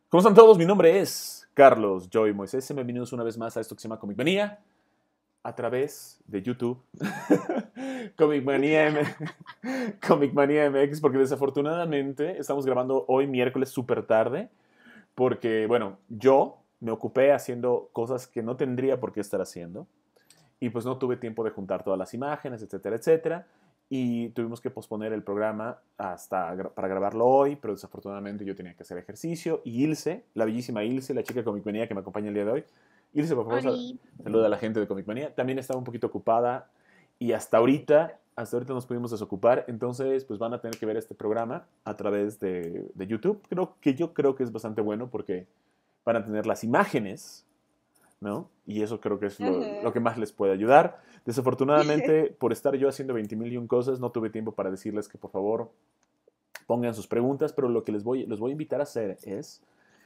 ¿Cómo están todos? Mi nombre es Carlos Joy Moisés. Bienvenidos una vez más a esto que se llama Comic Manía a través de YouTube. Comic Manía, Comic Manía MX, porque desafortunadamente estamos grabando hoy miércoles súper tarde, porque, bueno, yo me ocupé haciendo cosas que no tendría por qué estar haciendo y pues no tuve tiempo de juntar todas las imágenes, etcétera, etcétera. Y tuvimos que posponer el programa para grabarlo hoy, pero desafortunadamente yo tenía que hacer ejercicio. Y Ilse, la bellísima Ilse, la chica de Comic Manía que me acompaña el día de hoy. Ilse, por favor, Oli. saluda a la gente de Comic Manía. También estaba un poquito ocupada y hasta ahorita nos pudimos desocupar. Entonces, pues van a tener que ver este programa a través de YouTube. Yo creo que es bastante bueno porque van a tener las imágenes, ¿no? Y eso creo que es lo Ajá. que más les puede ayudar. Desafortunadamente, por estar yo haciendo 20,000 y un cosas, no tuve tiempo para decirles que por favor pongan sus preguntas, pero lo que les voy a invitar a hacer es,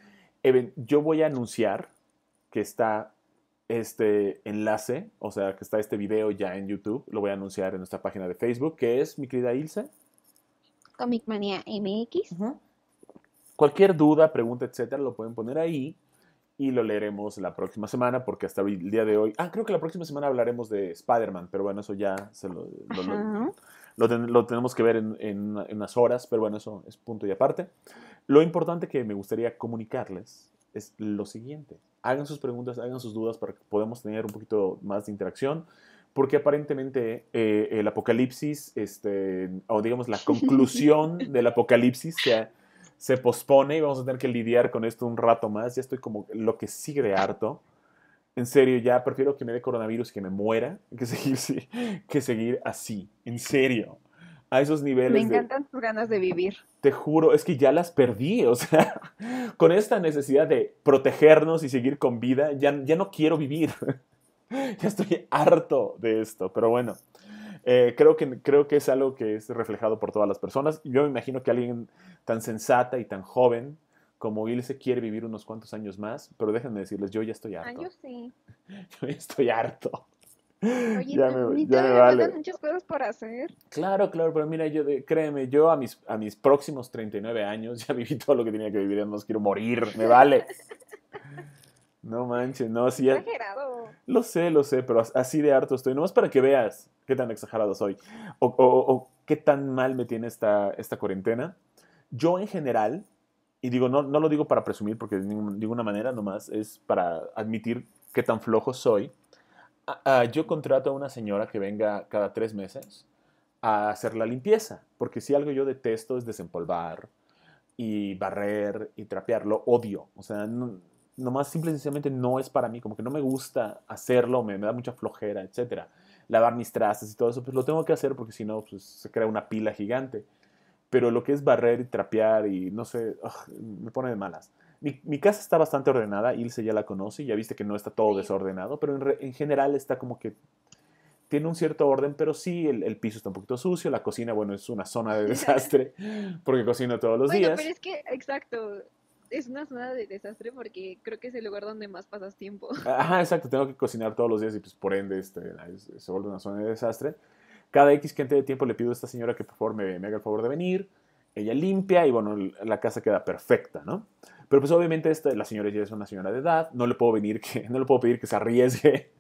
yo voy a anunciar que está este enlace, o sea, que está este video ya en YouTube, lo voy a anunciar en nuestra página de Facebook, que es mi querida Ilse. Comic Manía MX. Uh-huh. Cualquier duda, pregunta, etcétera, lo pueden poner ahí y lo leeremos la próxima semana, porque hasta el día de hoy. Creo que la próxima semana hablaremos de Spider-Man, pero bueno, eso ya Ajá. lo tenemos que ver en unas horas, pero bueno, eso es punto y aparte. Lo importante que me gustaría comunicarles es lo siguiente: hagan sus preguntas, hagan sus dudas para que podamos tener un poquito más de interacción, porque aparentemente el apocalipsis, o digamos la conclusión del apocalipsis se pospone y vamos a tener que lidiar con esto un rato más. Ya estoy como lo que sigue de harto. En serio, ya prefiero que me dé coronavirus y que me muera que seguir así. En serio. A esos Me niveles de... encantan tus ganas de vivir. Te juro, es que ya las perdí. O sea, con esta necesidad de protegernos y seguir con vida, ya no quiero vivir. Ya estoy harto de esto. Pero bueno, creo que es algo que es reflejado por todas las personas. Yo me imagino que alguien tan sensata y tan joven como Ilse quiere vivir unos cuantos años más, pero déjenme decirles, yo ya estoy Ah, harto. yo sí. Yo ya estoy harto. Oye, ni Ya me todavía me faltan vale. muchas cosas por hacer. Claro, claro, pero mira, créeme, yo a mis próximos 39 años ya viví todo lo que tenía que vivir, ya no quiero morir, me vale. No manches, no, Qué sí, ya, exagerado. lo sé, pero así de harto estoy. Nomás para que veas qué tan exagerado soy o qué tan mal me tiene esta cuarentena. Yo en general, y digo, no lo digo para presumir porque de ninguna manera, nomás es para admitir qué tan flojo soy. Yo contrato a una señora que venga cada 3 meses a hacer la limpieza, porque si algo yo detesto es desempolvar y barrer y trapear, lo odio. O sea, nomás simple y sencillamente no es para mí, como que no me gusta hacerlo, me da mucha flojera, etcétera. Lavar mis trastes y todo eso, pues lo tengo que hacer porque si no, pues se crea una pila gigante. Pero lo que es barrer y trapear y no sé, me pone de malas. Mi casa está bastante ordenada, Ilse ya la conoce, ya viste que no está todo Sí. desordenado, pero en general está como que tiene un cierto orden, pero sí, el piso está un poquito sucio, la cocina, bueno, es una zona de desastre, porque cocino todos los Bueno, pero días. es que, exacto, es una zona de desastre porque creo que es el lugar donde más pasas tiempo. Ajá, exacto, tengo que cocinar todos los días y pues por ende se vuelve una zona de desastre. Cada X cantidad de tiempo le pido a esta señora que por favor me haga el favor de venir, ella limpia y bueno, la casa queda perfecta, ¿no? Pero pues obviamente la señora ya es una señora de edad, no le puedo pedir que se arriesgue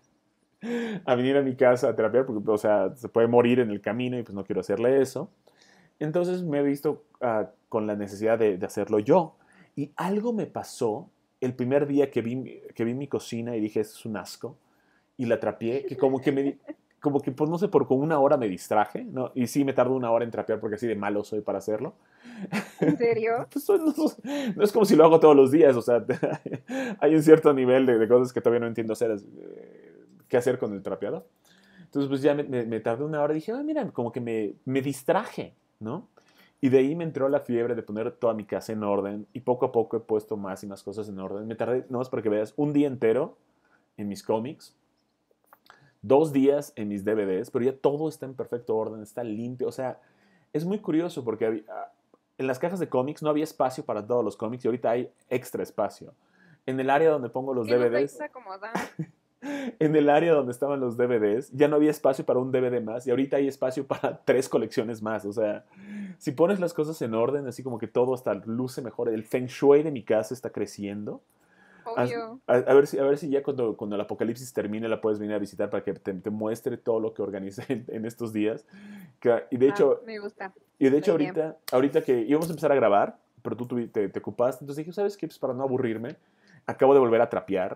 a venir a mi casa a terapiar, porque, o sea, se puede morir en el camino y pues no quiero hacerle eso. Entonces me he visto con la necesidad de hacerlo yo. Y algo me pasó el primer día que vi mi cocina y dije, esto es un asco, y la trapié, que como que, pues no sé, por como una hora me distraje, ¿no? Y sí, me tardo una hora en trapear porque así de malo soy para hacerlo. ¿En serio? Pues no es como si lo hago todos los días, o sea, hay un cierto nivel de cosas que todavía no entiendo hacer, qué hacer con el trapeado. Entonces, pues ya me tardé una hora y dije, mira, como que me distraje, ¿no? Y de ahí me entró la fiebre de poner toda mi casa en orden y poco a poco he puesto más y más cosas en orden. Me tardé, no más para que veas, un día entero en mis cómics, 2 días en mis DVDs, pero ya todo está en perfecto orden, está limpio. O sea, es muy curioso porque en las cajas de cómics no había espacio para todos los cómics y ahorita hay extra espacio. En el área donde pongo los ¿Qué los vais DVDs, a acomodar? en el área donde estaban los DVDs, ya no había espacio para un DVD más y ahorita hay espacio para 3 colecciones más. O sea, si pones las cosas en orden, así como que todo hasta luce mejor, el feng shui de mi casa está creciendo. A, Obvio. a ver si ya cuando el apocalipsis termine la puedes venir a visitar para que te muestre todo lo que organicé en estos días. Y de Ah, hecho, me gusta la idea. ahorita que íbamos a empezar a grabar, pero tú te ocupaste, entonces dije, ¿sabes qué? Pues para no aburrirme, acabo de volver a trapear.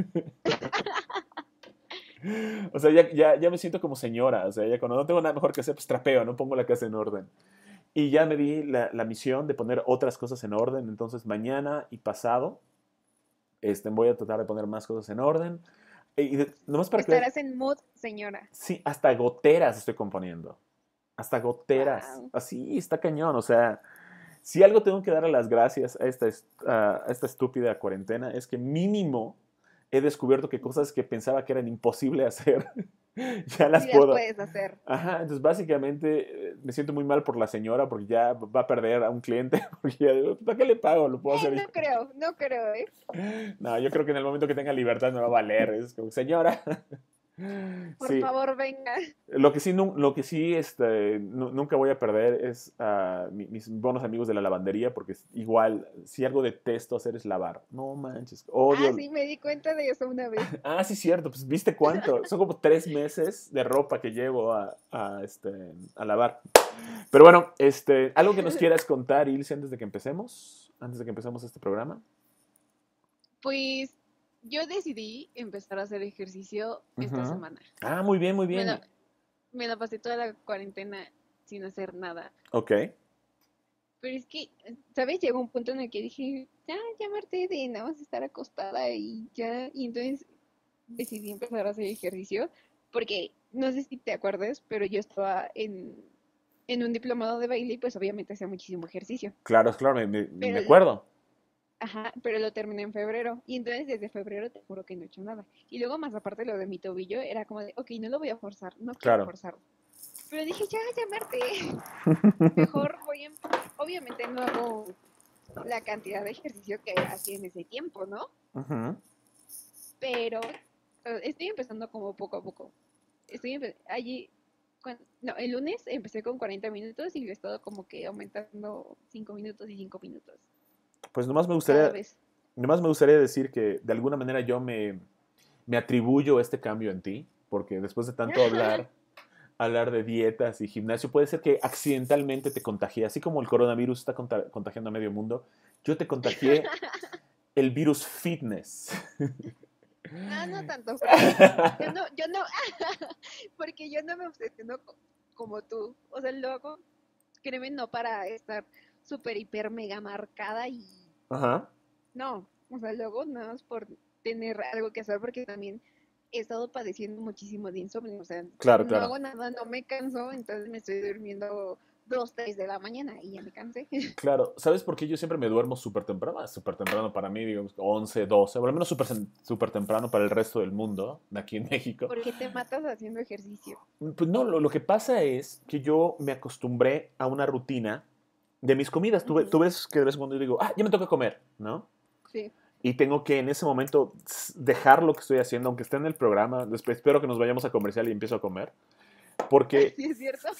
O sea, ya me siento como señora. O sea, ya cuando no tengo nada mejor que hacer, pues trapeo, no pongo la casa en orden. Y ya me di la misión de poner otras cosas en orden. Entonces, mañana y pasado voy a tratar de poner más cosas en orden. Nomás para que veas, Estarás en mood, señora. sí, hasta goteras estoy componiendo. Hasta goteras. Wow. Así está cañón. O sea, si algo tengo que darle las gracias a esta estúpida cuarentena es que mínimo he descubierto que cosas que pensaba que eran imposible hacer, ya las Sí las puedo. puedes hacer. Ajá, entonces básicamente me siento muy mal por la señora porque ya va a perder a un cliente. Porque ya digo, ¿para qué le pago? Lo puedo hacer No yo. creo, no creo, ¿eh? No, yo creo que en el momento que tenga libertad me va a valer. Es como, señora. Por Sí, favor, venga. lo que sí nunca voy a perder es mis buenos amigos de la lavandería, porque igual, si algo detesto hacer es lavar. No manches, Ah, odio. sí, me di cuenta de eso una vez. Ah, sí, cierto, pues viste cuánto. Son como 3 meses de ropa que llevo a lavar. Pero bueno, algo que nos quieras contar, Ilse, antes de que empecemos este programa. Pues yo decidí empezar a hacer ejercicio esta Ujú. semana. Ah, muy bien, muy Me bien. la, me la pasé toda la cuarentena sin hacer nada. Ok, Pero es que, ¿sabes? Llegó un punto en el que dije, ya me harté de nada más estar acostada y ya. Y entonces decidí empezar a hacer ejercicio. Porque no sé si te acuerdas, pero yo estaba en un diplomado de baile y pues obviamente hacía muchísimo ejercicio. claro, claro, me Pero acuerdo. Ajá, pero lo terminé en febrero. Y entonces desde febrero te juro que no he hecho nada. Y luego más aparte lo de mi tobillo era como de, ok, no lo voy a forzar, no quiero Claro. forzarlo. Pero dije, ya me harté. Mejor obviamente no hago la cantidad de ejercicio que hacía en ese tiempo, ¿no? Ujú. Pero estoy empezando como poco a poco. Allí, no, el lunes empecé con 40 minutos y lo he estado como que aumentando 5 minutos y 5 minutos Pues cada vez. nomás me gustaría decir que de alguna manera me atribuyo este cambio en ti, porque después de tanto hablar de dietas y gimnasio, puede ser que accidentalmente te contagié, así como el coronavirus está contagiando a medio mundo, yo te contagié el virus fitness. No, no tanto, porque yo no, porque yo no me obsesiono como tú. O sea, lo hago, créeme, no para estar súper, hiper, mega marcada y Ajá, no. O sea, luego nada más por tener algo que hacer, porque también he estado padeciendo muchísimo de insomnio. O sea, claro, no claro. hago nada, no me canso, entonces me estoy durmiendo 2, 3 de la mañana y ya me cansé. Claro, ¿sabes por qué yo siempre me duermo súper temprano? Ah, súper temprano para mí, digamos, 11, 12, o al menos súper temprano para el resto del mundo, de aquí en México. Porque te matas haciendo ejercicio. Pues no, lo que pasa es que yo me acostumbré a una rutina de mis comidas. Tú Ujú. ves que de vez en cuando yo digo, ya me toca comer, ¿no? Sí, Y tengo que en ese momento dejar lo que estoy haciendo, aunque esté en el programa. Después espero que nos vayamos a comercial y empiezo a comer. Porque sí es cierto.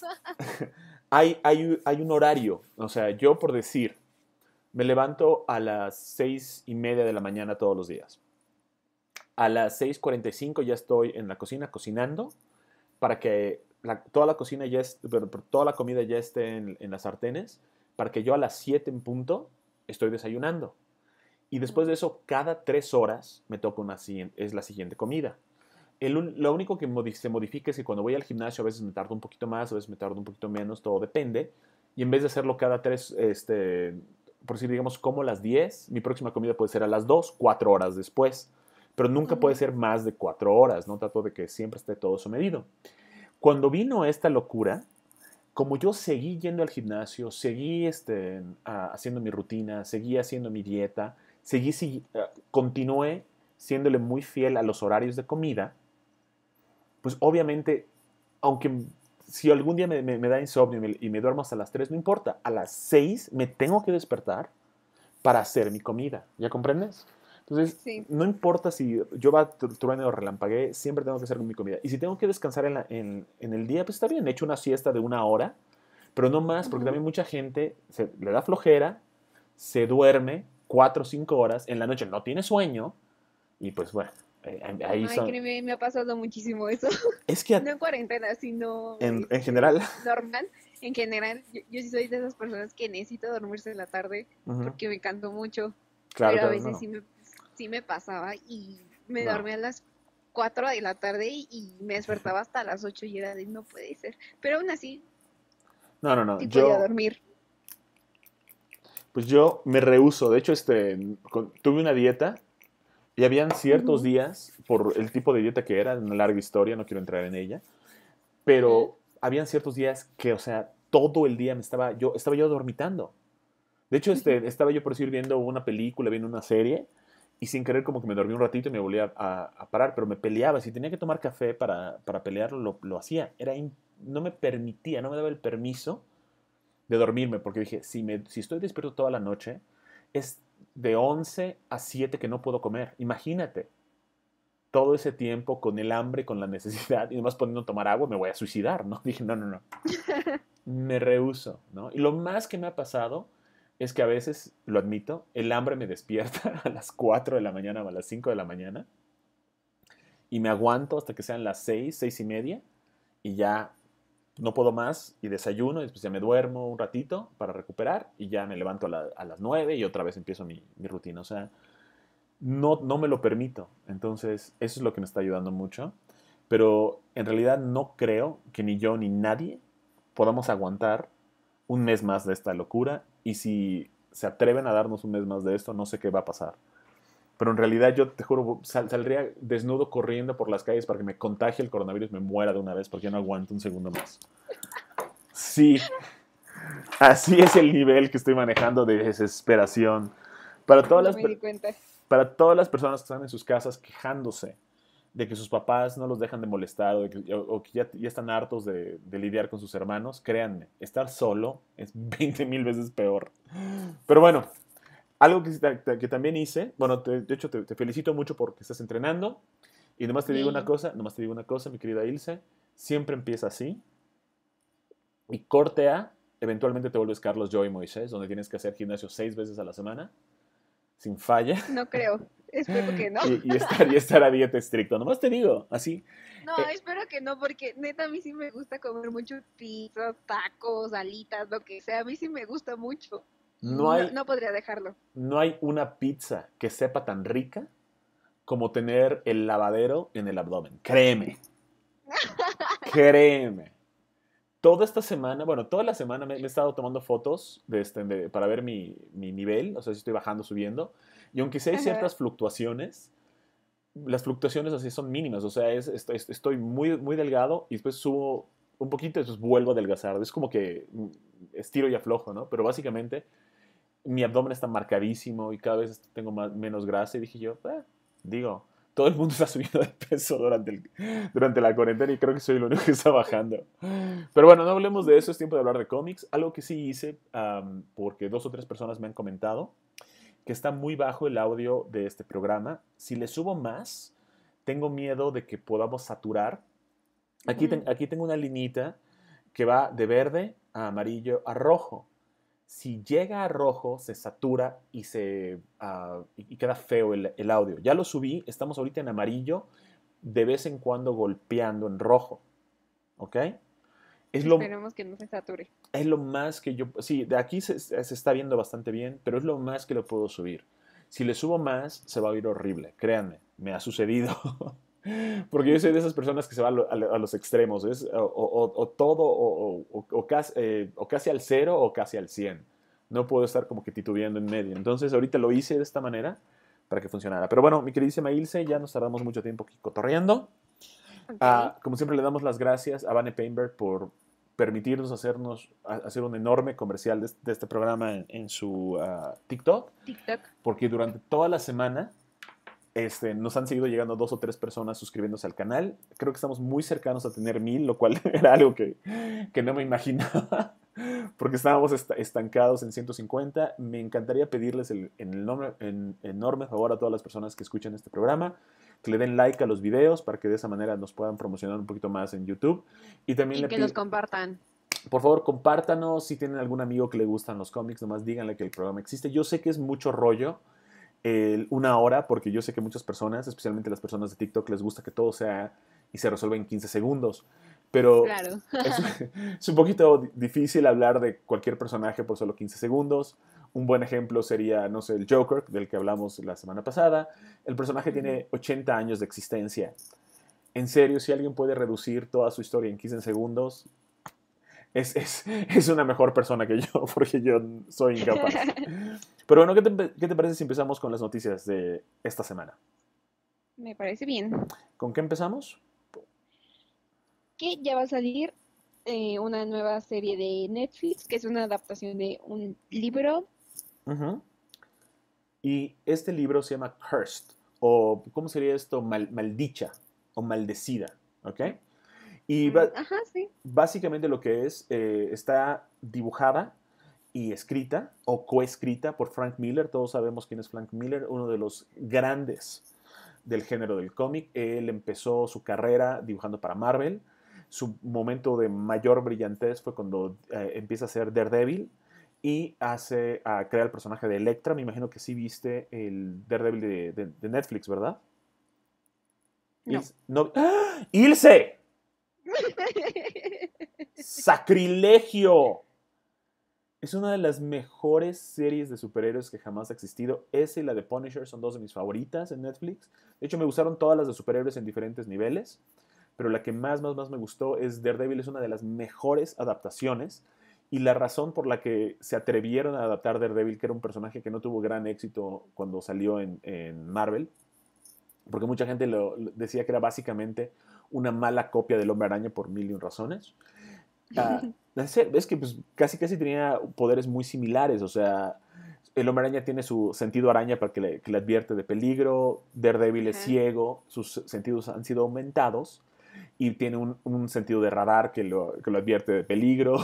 hay un horario. O sea, yo por decir, me levanto a las 6:30 de la mañana todos los días. A las 6:45 ya estoy en la cocina cocinando para que toda la cocina toda la comida ya esté en las sartenes, para que yo a las 7 en punto estoy desayunando. Y después de eso, cada 3 horas me toca es la siguiente comida. Lo único que se modifica es que cuando voy al gimnasio a veces me tardo un poquito más, a veces me tardo un poquito menos, todo depende. Y en vez de hacerlo cada por decir, digamos, como a las 10, mi próxima comida puede ser a las 2, 4 horas después. Pero nunca puede Ujú. ser más de 4 horas, ¿no? Trato de que siempre esté todo su medido. Cuando vino esta locura, como yo seguí yendo al gimnasio, seguí haciendo mi rutina, seguí haciendo mi dieta, continué siéndole muy fiel a los horarios de comida, pues obviamente, aunque si algún día me da insomnio y me duermo hasta las 3, no importa, a las 6 me tengo que despertar para hacer mi comida, ¿ya comprendes? Entonces, Sí. no importa si yo va truene o relampaguee, siempre tengo que hacer mi comida. Y si tengo que descansar en el día, pues está bien, he hecho una siesta de 1 hora, pero no más, porque Ujú. también mucha gente le da flojera, se duerme 4 o 5 horas, en la noche no tiene sueño, y pues bueno, ahí Ay, son. créeme, me ha pasado muchísimo eso. Es que No en cuarentena, sino en general, normal. En general, yo sí soy de esas personas que necesito dormirse en la tarde ujú, porque me canto mucho, claro, pero a claro, veces no, sí me pasaba y me no, dormía a las 4 de la tarde y me despertaba hasta las 8 y era de no puede ser. Pero aún así, no, no, no, sí podía dormir. pues yo me rehúso, de hecho, tuve una dieta. Y habían ciertos Ujú, días, por el tipo de dieta que era, una larga historia, no quiero entrar en ella, ujú. pero habían ciertos días que, o sea, todo el día estaba yo dormitando. De hecho, estaba yo por decir viendo una película, viendo una serie, y sin querer como que me dormí un ratito y me volví a parar, pero me peleaba. Si tenía que tomar café para pelearlo, lo hacía. No me permitía, no me daba el permiso de dormirme, porque dije, si estoy despierto toda la noche, es de 11 a 7 que no puedo comer. Imagínate todo ese tiempo con el hambre, con la necesidad, y nomás poniendo a tomar agua, me voy a suicidar, ¿no? Dije, no, no, no, me rehúso, ¿no? Y lo más que me ha pasado es que a veces, lo admito, el hambre me despierta a las 4 de la mañana o a las 5 de la mañana, y me aguanto hasta que sean las 6, 6:30, y ya no puedo más, y desayuno, y después ya me duermo un ratito para recuperar, y ya me levanto a las 9 y otra vez empiezo mi rutina. O sea, no me lo permito. Entonces, eso es lo que me está ayudando mucho. Pero en realidad no creo que ni yo ni nadie podamos aguantar un mes más de esta locura. Y si se atreven a darnos un mes más de esto, no sé qué va a pasar. Pero en realidad yo te juro, saldría desnudo corriendo por las calles para que me contagie el coronavirus y me muera de una vez porque ya no aguanto un segundo más. Sí, así es el nivel que estoy manejando de desesperación. Para todas Ya las, me di cuenta. para todas las personas que están en sus casas quejándose de que sus papás no los dejan de molestar o que ya están hartos de lidiar con sus hermanos, créanme, estar solo es 20 mil veces peor. Pero bueno, algo que también hice, bueno, de hecho te felicito mucho porque estás entrenando y Yay. nomás te digo una cosa, mi querida Ilse, siempre empieza así y corte A, eventualmente te vuelves Carlos Joy Moisés, donde tienes que hacer gimnasio 6 veces a la semana, sin falla, No creo. Espero que no. y estar a dieta estricta. Nomás te digo, así. No, eh, espero que no, porque neta a mí sí me gusta comer mucho pizza, tacos, alitas, lo que sea. A mí sí me gusta mucho. Y no, no, hay, no podría dejarlo. no hay una pizza que sepa tan rica como tener el lavadero en el abdomen. Créeme, créeme. Toda esta semana, bueno, toda la semana me he estado tomando fotos para ver mi nivel, o sea, si estoy bajando, subiendo. Y aunque sí hay Ajá. ciertas fluctuaciones, las fluctuaciones así son mínimas. O sea, estoy muy, muy delgado y después subo un poquito y después vuelvo a adelgazar. Es como que estiro y aflojo, ¿no? Pero básicamente mi abdomen está marcadísimo y cada vez tengo menos grasa. Y dije yo, digo, todo el mundo está subiendo de peso durante la cuarentena y creo que soy el único que está bajando. Pero bueno, no hablemos de eso, es tiempo de hablar de cómics. Algo que sí hice, porque 2 o 3 personas me han comentado, que está muy bajo el audio de este programa. Si le subo más, tengo miedo de que podamos saturar. Ujú. Aquí tengo una linita que va de verde a amarillo a rojo. Si llega a rojo, se satura y queda feo el audio. Ya lo subí, estamos ahorita en amarillo, de vez en cuando golpeando en rojo. ¿Ok? Es lo, Esperemos que no se sature. es lo más que yo... Sí, de aquí se está viendo bastante bien, pero es lo más que lo puedo subir. Si le subo más, se va a oír horrible. Créanme, me ha sucedido. Porque yo soy de esas personas que se van a los extremos. Es o todo o casi al cero o casi al 100. No puedo estar como que titubeando en medio. Entonces ahorita lo hice de esta manera para que funcionara. Pero bueno, mi queridísima Ilse, ya nos tardamos mucho tiempo aquí cotorreando. Ok. Como siempre le damos las gracias a Vane Painberg por permitirnos hacer un enorme comercial de este programa en su TikTok, TikTok. porque durante toda la semana nos han seguido llegando 2 o 3 personas suscribiéndose al canal. Creo que estamos muy cercanos a tener 1000, lo cual era algo que no me imaginaba. porque estábamos estancados en 150. Me encantaría pedirles el enorme favor a todas las personas que escuchan este programa, que le den like a los videos para que de esa manera nos puedan promocionar un poquito más en YouTube. Y también Y le que pido, los compartan. por favor, compártanos si tienen algún amigo que le gustan los cómics, nomás díganle que el programa existe. Yo sé que es mucho rollo, una hora, porque yo sé que muchas personas, especialmente las personas de TikTok, les gusta que todo sea y se resuelva en 15 segundos. Pero Claro. es, es un poquito difícil hablar de cualquier personaje por solo 15 segundos. Un buen ejemplo sería, no sé, el Joker, del que hablamos la semana pasada. El personaje Ujú. tiene 80 años de existencia. En serio, si alguien puede reducir toda su historia en 15 segundos, es una mejor persona que yo, porque yo soy incapaz. Pero bueno, ¿qué te parece si empezamos con las noticias de esta semana? Me parece bien. ¿Con qué empezamos? Que ya va a salir una nueva serie de Netflix, que es una adaptación de un libro. Ujú. Y este libro se llama Cursed, o ¿cómo sería esto? Maldicha o maldecida, ¿ok? Y Ajá, sí. básicamente lo que es, está dibujada y escrita o coescrita por Frank Miller. Todos sabemos quién es Frank Miller, uno de los grandes del género del cómic. Él empezó su carrera dibujando para Marvel. Su momento de mayor brillantez fue cuando empieza a ser Daredevil y crea el personaje de Elektra. Me imagino que sí viste el Daredevil de Netflix, ¿verdad? No. No, ¡Ah! ¡Ilse! ¡Sacrilegio! Es una de las mejores series de superhéroes que jamás ha existido. Esa y la de Punisher son dos de mis favoritas en Netflix. De hecho, me gustaron todas las de superhéroes en diferentes niveles, pero la que más me gustó es Daredevil. Es una de las mejores adaptaciones, y la razón por la que se atrevieron a adaptar Daredevil, que era un personaje que no tuvo gran éxito cuando salió en Marvel, porque mucha gente decía que era básicamente una mala copia del Hombre Araña por mil y un razones. Es que pues, casi tenía poderes muy similares. O sea, el Hombre Araña tiene su sentido araña para que le advierte de peligro. Daredevil es Ajá. ciego, sus sentidos han sido aumentados y tiene un sentido de radar que lo advierte de peligro.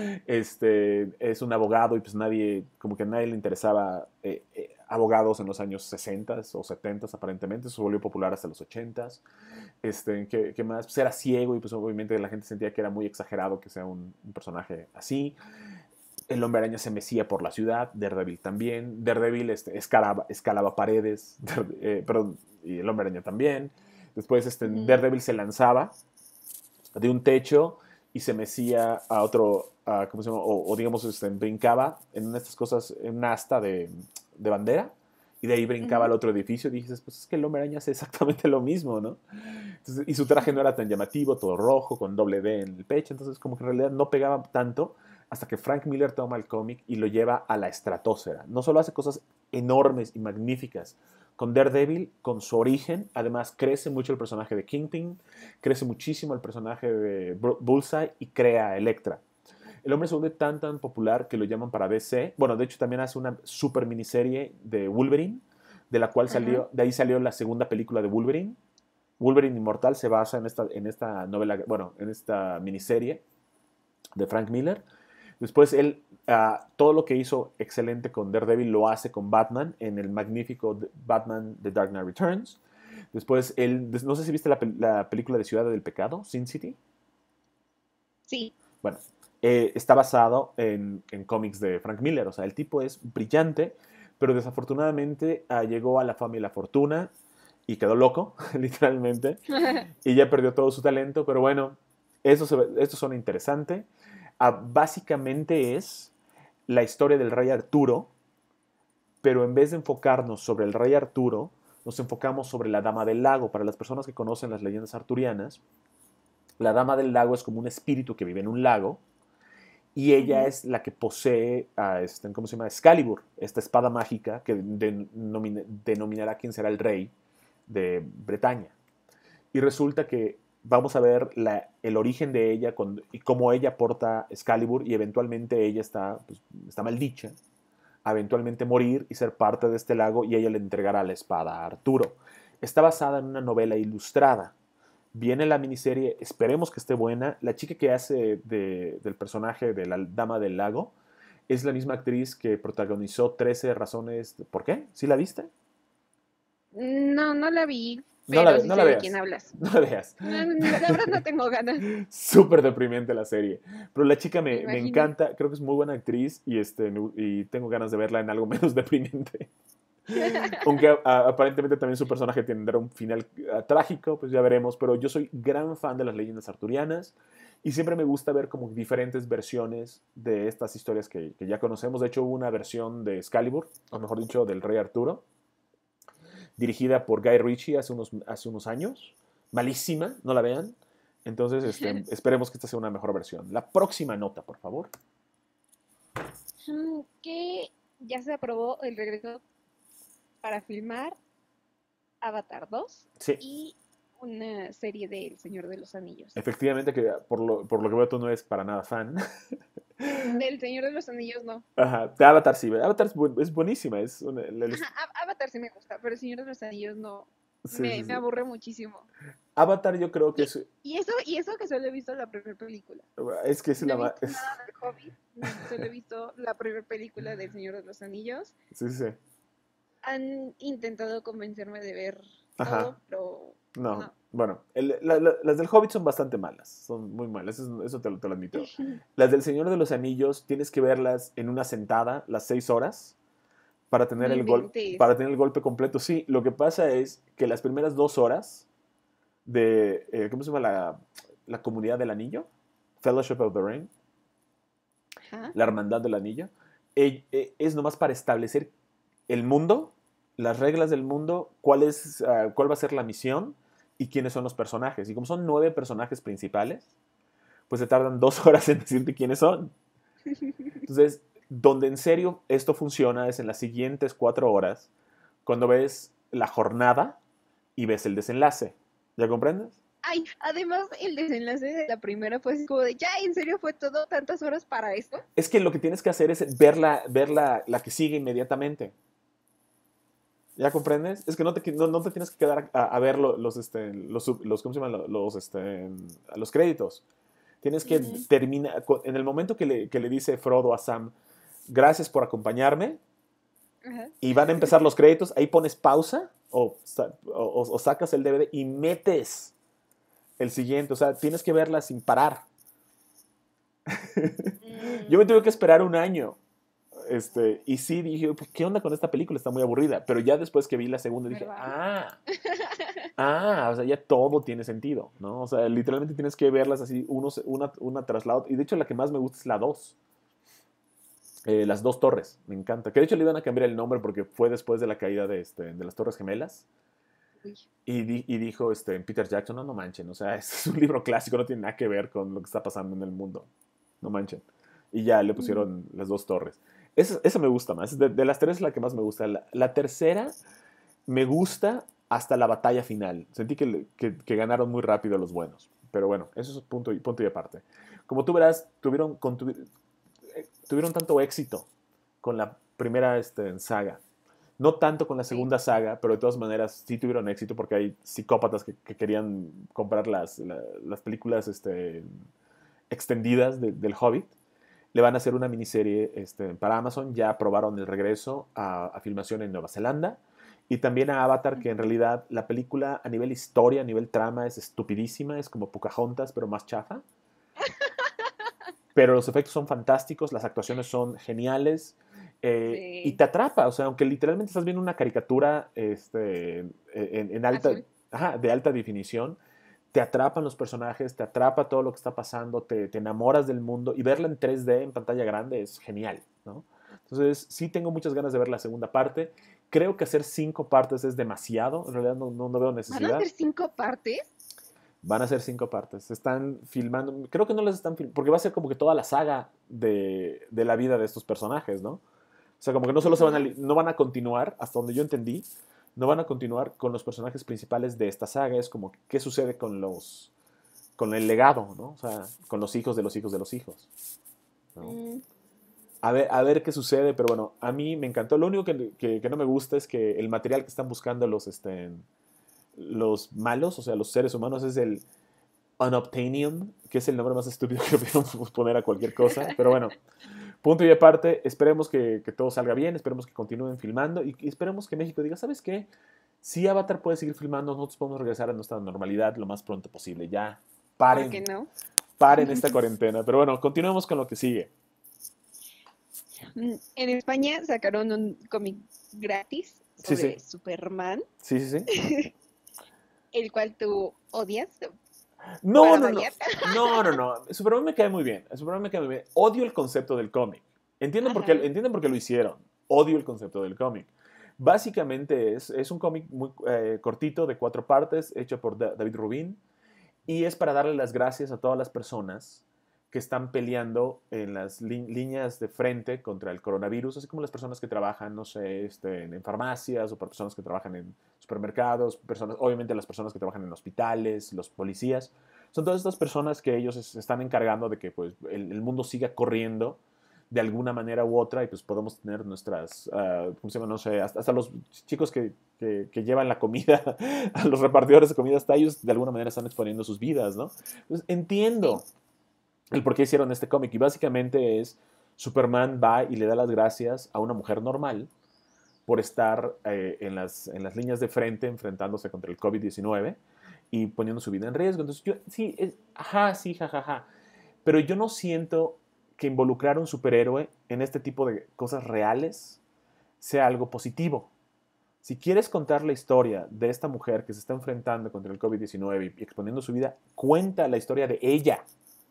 Es un abogado y pues como que a nadie le interesaba abogados en los años 60 o 70 aparentemente. Eso se volvió popular hasta los 80. ¿Qué más? Pues era ciego y pues obviamente la gente sentía que era muy exagerado que sea un personaje así. El Hombre Araña se mecía por la ciudad, Daredevil también. Daredevil escalaba paredes, perdón, y el Hombre Araña también. Después Ujú. Daredevil se lanzaba de un techo y se mecía a otro, ¿cómo se llama? O digamos, brincaba en una de estas cosas, en una asta de bandera, y de ahí brincaba al Ujú. otro edificio. Y dices, pues es que el Hombre Araña hace exactamente lo mismo, ¿no? Entonces, y su traje no era tan llamativo, todo rojo, con doble D en el pecho. Entonces, como que en realidad no pegaba tanto hasta que Frank Miller toma el cómic y lo lleva a la estratosfera. No solo hace cosas enormes y magníficas con Daredevil, con su origen, además crece mucho el personaje de Kingpin, crece muchísimo el personaje de Bullseye y crea a Elektra. El hombre se vuelve tan popular que lo llaman para DC. Bueno, de hecho también hace una super miniserie de Wolverine, Ajá. de ahí salió la segunda película de Wolverine. Wolverine Inmortal se basa en esta novela, bueno, en esta miniserie de Frank Miller. Después él, todo lo que hizo excelente con Daredevil lo hace con Batman en el magnífico Batman The Dark Knight Returns. Después él, no sé si viste la película de Ciudad del Pecado, Sin City. Sí. Bueno, está basado en cómics de Frank Miller. O sea, el tipo es brillante, pero desafortunadamente llegó a la fama y la fortuna y quedó loco, literalmente, y ya perdió todo su talento. Pero bueno, esto suena interesante. Básicamente es la historia del rey Arturo, pero en vez de enfocarnos sobre el rey Arturo, nos enfocamos sobre la Dama del Lago. Para las personas que conocen las leyendas arturianas, la Dama del Lago es como un espíritu que vive en un lago, y ella Ujú. es la que posee ¿cómo se llama? Excalibur, esta espada mágica que denominará quién será el rey de Bretaña. Y resulta que vamos a ver el origen de ella y cómo ella porta Excalibur, y eventualmente ella está maldicha a eventualmente morir y ser parte de este lago, y ella le entregará la espada a Arturo. Está basada en una novela ilustrada Viene la miniserie, esperemos que esté buena. La chica que hace del personaje de la Dama del Lago es la misma actriz que protagonizó 13 razones. ¿Por qué? ¿Sí la viste? No, no la vi, No la, pero sí no la sé de quién veas. hablas. No la veas. La verdad no tengo ganas, Súper deprimente la serie. Pero la chica me me imagino. encanta, creo que es muy buena actriz y tengo ganas de verla en algo menos deprimente. Aunque aparentemente también su personaje tendrá un final trágico, pues ya veremos. Pero yo soy gran fan de las leyendas arturianas y siempre me gusta ver como diferentes versiones de estas historias que ya conocemos. De hecho, hubo una versión de Excalibur, o mejor dicho, del Rey Arturo, dirigida por Guy Ritchie hace unos años. Malísima, no la vean. Entonces, esperemos que esta sea una mejor versión. La próxima nota, por favor. Que ya se aprobó el regreso para filmar Avatar 2 Sí, y una serie de El Señor de los Anillos. efectivamente, que por lo que veo tú no eres para nada fan. Del Señor de los Anillos no. Ajá, de Avatar sí. Avatar es buenísima. Ajá, Avatar sí me gusta, pero El Señor de los Anillos no. Sí, sí, Me sí. aburre muchísimo. Avatar yo creo que Y, y eso que solo he visto la primera película. es que es No la he más... visto nada del Hobbit, solo he visto la primera película del Señor de los Anillos. Sí, sí. Han intentado convencerme de ver Ajá. todo, pero No, no. bueno, las del Hobbit son bastante malas, son muy malas, eso te lo admito. Las del Señor de los Anillos tienes que verlas en una sentada, las 6 horas, No para inventes. tener el golpe completo. Sí, lo que pasa es que las primeras 2 horas ¿cómo se llama la comunidad del anillo? Fellowship of the Ring, Ajá. la hermandad del anillo, es nomás para establecer el mundo, las reglas del mundo, cuál va a ser la misión y quiénes son los personajes. Y como son 9 personajes principales, pues se tardan 2 horas en decirte quiénes son. Entonces, donde en serio esto funciona es en las siguientes 4 horas, cuando ves la jornada y ves el desenlace. ¿Ya comprendes? Ay, además el desenlace de la primera fue así como de, ya, ¿en serio fue todo tantas horas para esto? Es que lo que tienes que hacer es ver la que sigue inmediatamente. ¿Ya comprendes? Es que no te tienes que quedar a ver ¿cómo se llama? Los créditos. Tienes que Ujú. terminar, en el momento que le dice Frodo a Sam, gracias por acompañarme, Ajá. y van a empezar los créditos, ahí pones pausa o sacas el DVD y metes el siguiente. O sea, tienes que verla sin parar. Yo me tuve que Mm, esperar un año. Y sí dije, pues, ¿qué onda con esta película? Está muy aburrida. Pero ya después que vi la segunda dije, ¿verdad? o sea, ya todo tiene sentido, ¿no? O sea, literalmente tienes que verlas así, una tras la otra. Y de hecho la que más me gusta es la 2. Las dos torres, me encanta. Que de hecho le iban a cambiar el nombre porque fue después de la caída de las Torres Gemelas. Uy. Y dijo Peter Jackson, no, no manchen, o sea, es un libro clásico, no tiene nada que ver con lo que está pasando en el mundo. No manchen. Y ya le Mm. pusieron las dos torres. Esa me gusta más. De las tres es la que más me gusta. La tercera me gusta hasta la batalla final. Sentí que ganaron muy rápido los buenos. Pero bueno, eso es punto y aparte. Como tú verás, tuvieron tanto éxito con la primera saga. No tanto con la Sí. segunda saga, pero de todas maneras sí tuvieron éxito porque hay psicópatas que querían comprar las películas extendidas del Hobbit. Le van a hacer una miniserie para Amazon. Ya aprobaron el regreso a filmación en Nueva Zelanda. Y también a Avatar, que en Ujú. realidad la película a nivel historia, a nivel trama, es estupidísima. Es como Pocahontas, pero más chafa. Pero los efectos son fantásticos, las actuaciones son geniales. Y Sí. te atrapa, o sea, aunque literalmente estás viendo una caricatura en alta, Azul. ajá, de alta definición, te atrapan los personajes, te atrapa todo lo que está pasando, te enamoras del mundo y verla en 3D en pantalla grande es genial, ¿no? Entonces, sí tengo muchas ganas de ver la segunda parte. Creo que hacer 5 partes es demasiado, en realidad no veo ¿Van a ser necesidad. 5 partes? Van a ser 5 partes. Se están filmando. Creo que no las están filmando. Porque va a ser como que toda la saga de la vida de estos personajes, ¿no? O sea, como que no solo Ujú. no van a continuar, hasta donde yo entendí, no van a continuar con los personajes principales de esta saga. Es como, ¿qué sucede con el legado, ¿no? O sea, con los hijos de los hijos de los hijos, ¿no? Mm, A ver qué sucede, pero bueno, a mí me encantó. Lo único que no me gusta es que el material que están buscando los malos, o sea, los seres humanos, es el Unobtainium, que es el nombre más estúpido que le podemos poner a cualquier cosa. Pero bueno, punto y aparte, esperemos que todo salga bien, esperemos que continúen filmando y esperemos que México diga, ¿sabes qué? Si Avatar puede seguir filmando, nosotros podemos regresar a nuestra normalidad lo más pronto posible. Ya, ¿Por qué paren, no? paren esta cuarentena. Pero bueno, continuemos con lo que sigue. En España sacaron un cómic gratis Sí, sí, sobre Superman, sí, sí, sí. el cual tú odias, No, para no, no. variar. No, no, no. Superman me cae muy bien. Superman me cae muy bien. Odio el concepto del cómic. Ajá. Entienden por qué lo hicieron. Odio el concepto del cómic. Básicamente es un cómic muy cortito, de 4 partes, hecho por David Rubin. Y es para darle las gracias a todas las personas que están peleando en las líneas de frente contra el coronavirus, así como las personas que trabajan, no sé, en farmacias o personas que trabajan en supermercados, obviamente las personas que trabajan en hospitales, los policías. Son todas estas personas que ellos se están encargando de que pues, el mundo siga corriendo de alguna manera u otra y pues podemos tener nuestras, ¿cómo se llama? No sé, hasta los chicos que llevan la comida, a los repartidores de comida, hasta ellos de alguna manera están exponiendo sus vidas, ¿no? Entonces entiendo Sí. el por qué hicieron este cómic y básicamente es Superman va y le da las gracias a una mujer normal por estar en las líneas de frente enfrentándose contra el COVID-19 y poniendo su vida en riesgo. Entonces yo, sí, ajá, sí, jajaja. Pero yo no siento que involucrar a un superhéroe en este tipo de cosas reales sea algo positivo. Si quieres contar la historia de esta mujer que se está enfrentando contra el COVID-19 y exponiendo su vida, cuenta la historia de ella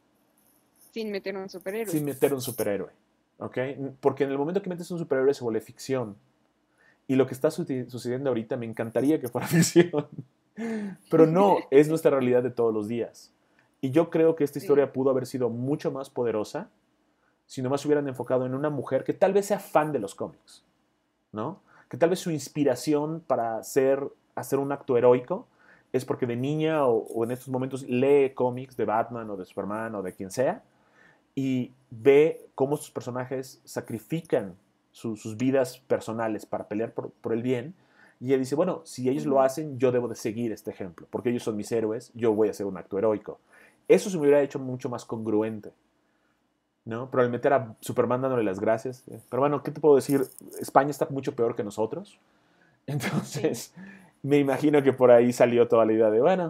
Sin meter a un superhéroe. sin meter un superhéroe. ¿Ok? Porque en el momento que metes un superhéroe se vuelve ficción. Y lo que está sucediendo ahorita me encantaría que fuera ficción. Pero no, es nuestra realidad de todos los días. Y yo creo que esta Sí. historia pudo haber sido mucho más poderosa si nomás se hubieran enfocado en una mujer que tal vez sea fan de los cómics, ¿no? Que tal vez su inspiración para hacer un acto heroico es porque de niña o en estos momentos lee cómics de Batman o de Superman o de quien sea y ve cómo sus personajes sacrifican sus vidas personales para pelear por el bien. Y ella dice, bueno, si ellos lo Ujú. hacen, yo debo de seguir este ejemplo, porque ellos son mis héroes, yo voy a hacer un acto heroico. Eso se me hubiera hecho mucho más congruente, ¿no? Pero al meter a Superman dándole las gracias. Pero bueno, ¿qué te puedo decir? España está mucho peor que nosotros. Sí. Entonces, me imagino que por ahí salió toda la idea de, bueno,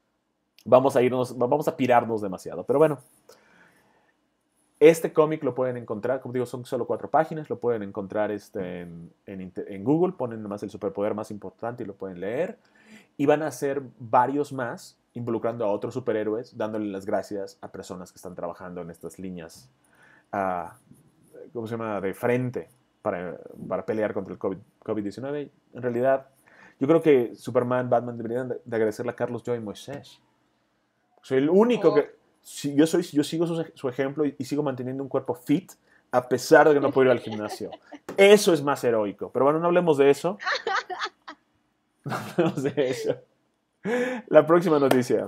vamos a pirarnos demasiado. Pero bueno, este cómic lo pueden encontrar, como digo, son solo 4 páginas, lo pueden encontrar en Google, ponen nomás el superpoder más importante y lo pueden leer. Y van a hacer varios más involucrando a otros superhéroes, dándole las gracias a personas que están trabajando en estas líneas, uh, ¿cómo se llama?, de frente para pelear contra el COVID-19. En realidad, yo creo que Superman, Batman deberían de agradecerle a Carlos Joy Moisés. Soy el único Oh. que. Yo sigo su ejemplo y sigo manteniendo un cuerpo fit a pesar de que no puedo ir al gimnasio. Eso es más heroico. Pero bueno, no hablemos de eso. No hablemos de eso. La próxima noticia.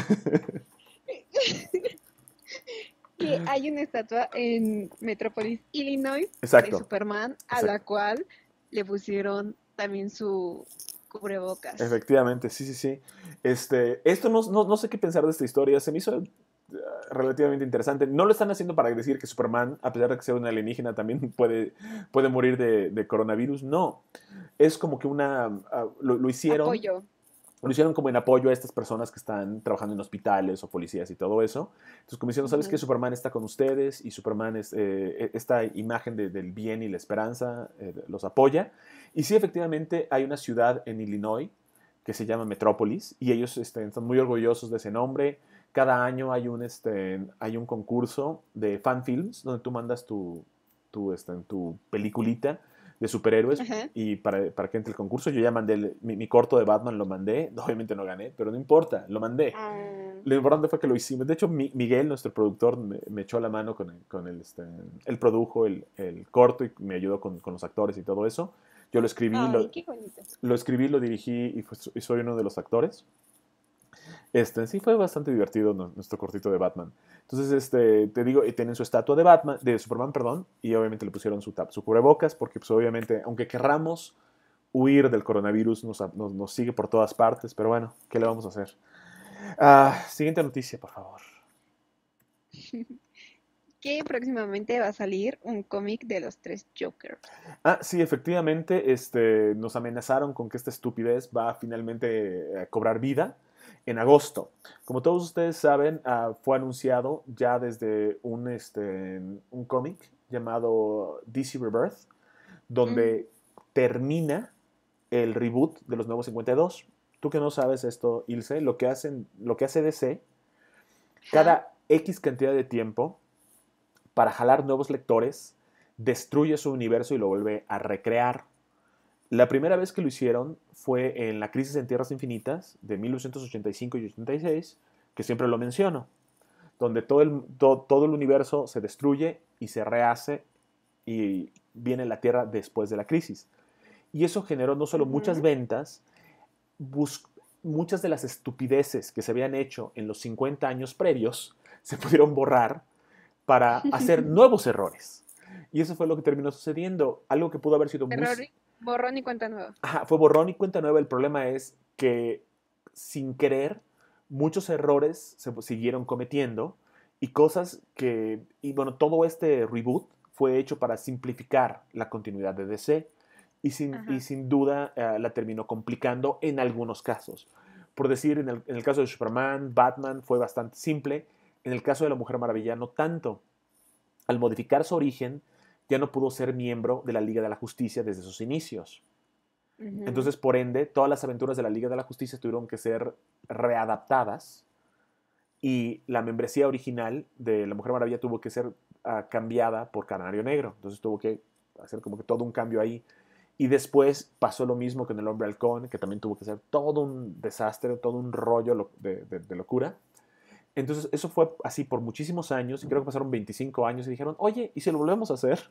Que hay una estatua en Metrópolis, Illinois, de Exacto, Superman, a la exacto. cual le pusieron también su cubrebocas. Efectivamente, sí, sí, sí. Esto no sé qué pensar de esta historia. Se me hizo relativamente interesante. No lo están haciendo para decir que Superman, a pesar de que sea un alienígena, también puede morir de coronavirus. No. Es como que Apoyo. lo hicieron como en apoyo a estas personas que están trabajando en hospitales o policías y todo eso. Entonces, como diciendo, ¿sabes qué? Ujú. Superman está con ustedes y Superman es esta imagen del bien y la esperanza los apoya. Y sí, efectivamente, hay una ciudad en Illinois que se llama Metrópolis y ellos están muy orgullosos de ese nombre. Cada año hay un concurso de fan films donde tú mandas tu peliculita de superhéroes Ajá. y para que entre el concurso yo ya mandé mi corto de Batman, lo mandé, obviamente no gané, pero no importa, lo mandé. Ah, Lo importante fue que lo hicimos. De hecho, Miguel, nuestro productor, me echó la mano él produjo el corto y me ayudó con los actores y todo eso. Yo lo escribí, ay, qué bonito. lo dirigí y soy uno de los actores. Sí fue bastante divertido nuestro cortito de Batman. Entonces, te digo, tienen su estatua de de Superman, perdón, y obviamente le pusieron su cubrebocas, porque pues obviamente, aunque querramos huir del coronavirus nos sigue por todas partes, pero bueno, ¿qué le vamos a hacer? Siguiente noticia, por favor. Que próximamente va a salir un cómic de los tres Jokers. Sí, efectivamente, nos amenazaron con que esta estupidez va a finalmente a cobrar vida en agosto. Como todos ustedes saben, fue anunciado ya desde un cómic llamado DC Rebirth, donde termina el reboot de los Nuevos 52. Tú que no sabes esto, Ilse, lo que hace DC, Ajá. cada X cantidad de tiempo, para jalar nuevos lectores, destruye su universo y lo vuelve a recrear. La primera vez que lo hicieron fue en la Crisis en Tierras Infinitas de 1985 y 86, que siempre lo menciono, donde todo el universo se destruye y se rehace y viene la Tierra después de la crisis. Y eso generó no solo muchas Ujú. ventas, muchas de las estupideces que se habían hecho en los 50 años previos se pudieron borrar para hacer nuevos errores. Y eso fue lo que terminó sucediendo. Algo que pudo haber sido muy... Error, borrón y cuenta nueva. Ajá, fue borrón y cuenta nueva. El problema es que sin querer muchos errores se siguieron cometiendo y cosas que... Y bueno, todo este reboot fue hecho para simplificar la continuidad de DC y Ajá. sin duda la terminó complicando en algunos casos. Por decir, en el caso de Superman, Batman fue bastante simple. En el caso de la Mujer Maravilla, no tanto. Al modificar su origen, ya no pudo ser miembro de la Liga de la Justicia desde sus inicios. Ujú. Entonces, por ende, todas las aventuras de la Liga de la Justicia tuvieron que ser readaptadas y la membresía original de la Mujer Maravilla tuvo que ser cambiada por Canario Negro. Entonces tuvo que hacer como que todo un cambio ahí. Y después pasó lo mismo con el Hombre Halcón, que también tuvo que ser todo un desastre, todo un rollo de locura. Entonces, eso fue así por muchísimos años, y creo que pasaron 25 años, y dijeron, oye, ¿y si lo volvemos a hacer?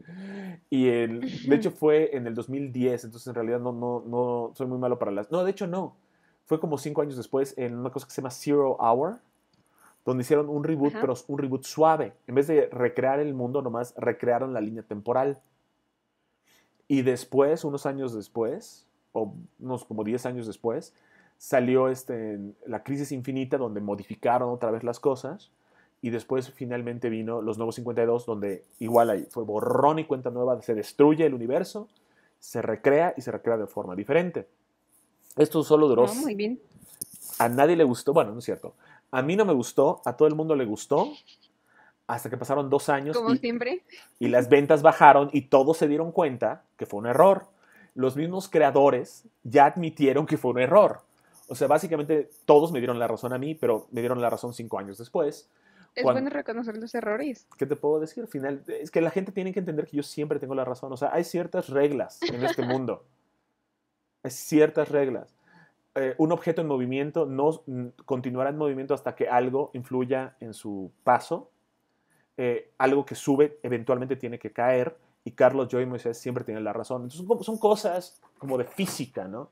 De hecho, fue en el 2010, entonces en realidad no soy muy malo para las... No, de hecho no. Fue como 5 años después en una cosa que se llama Zero Hour, donde hicieron un reboot, Ajá. pero un reboot suave. En vez de recrear el mundo, nomás recrearon la línea temporal. Y después, unos años después, o unos como 10 años después, salió la Crisis Infinita, donde modificaron otra vez las cosas. Y después finalmente vino los Nuevos 52, donde igual ahí fue borrón y cuenta nueva, se destruye el universo, se recrea y se recrea de forma diferente. Esto solo duró, Ah, muy bien. a nadie le gustó, bueno, no es cierto, a mí no me gustó, a todo el mundo le gustó, hasta que pasaron 2 años Como siempre. y las ventas bajaron y todos se dieron cuenta que fue un error. Los mismos creadores ya admitieron que fue un error. O sea, básicamente todos me dieron la razón a mí, pero me dieron la razón 5 años después. Es Cuando, bueno reconocer los errores. ¿qué te puedo decir? Al final, es que la gente tiene que entender que yo siempre tengo la razón. O sea, hay ciertas reglas en este mundo. Hay ciertas reglas. Un objeto en movimiento no continuará en movimiento hasta que algo influya en su paso. Algo que sube eventualmente tiene que caer, y Carlos, yo y Moisés siempre tienen la razón. Entonces son cosas como de física, ¿no?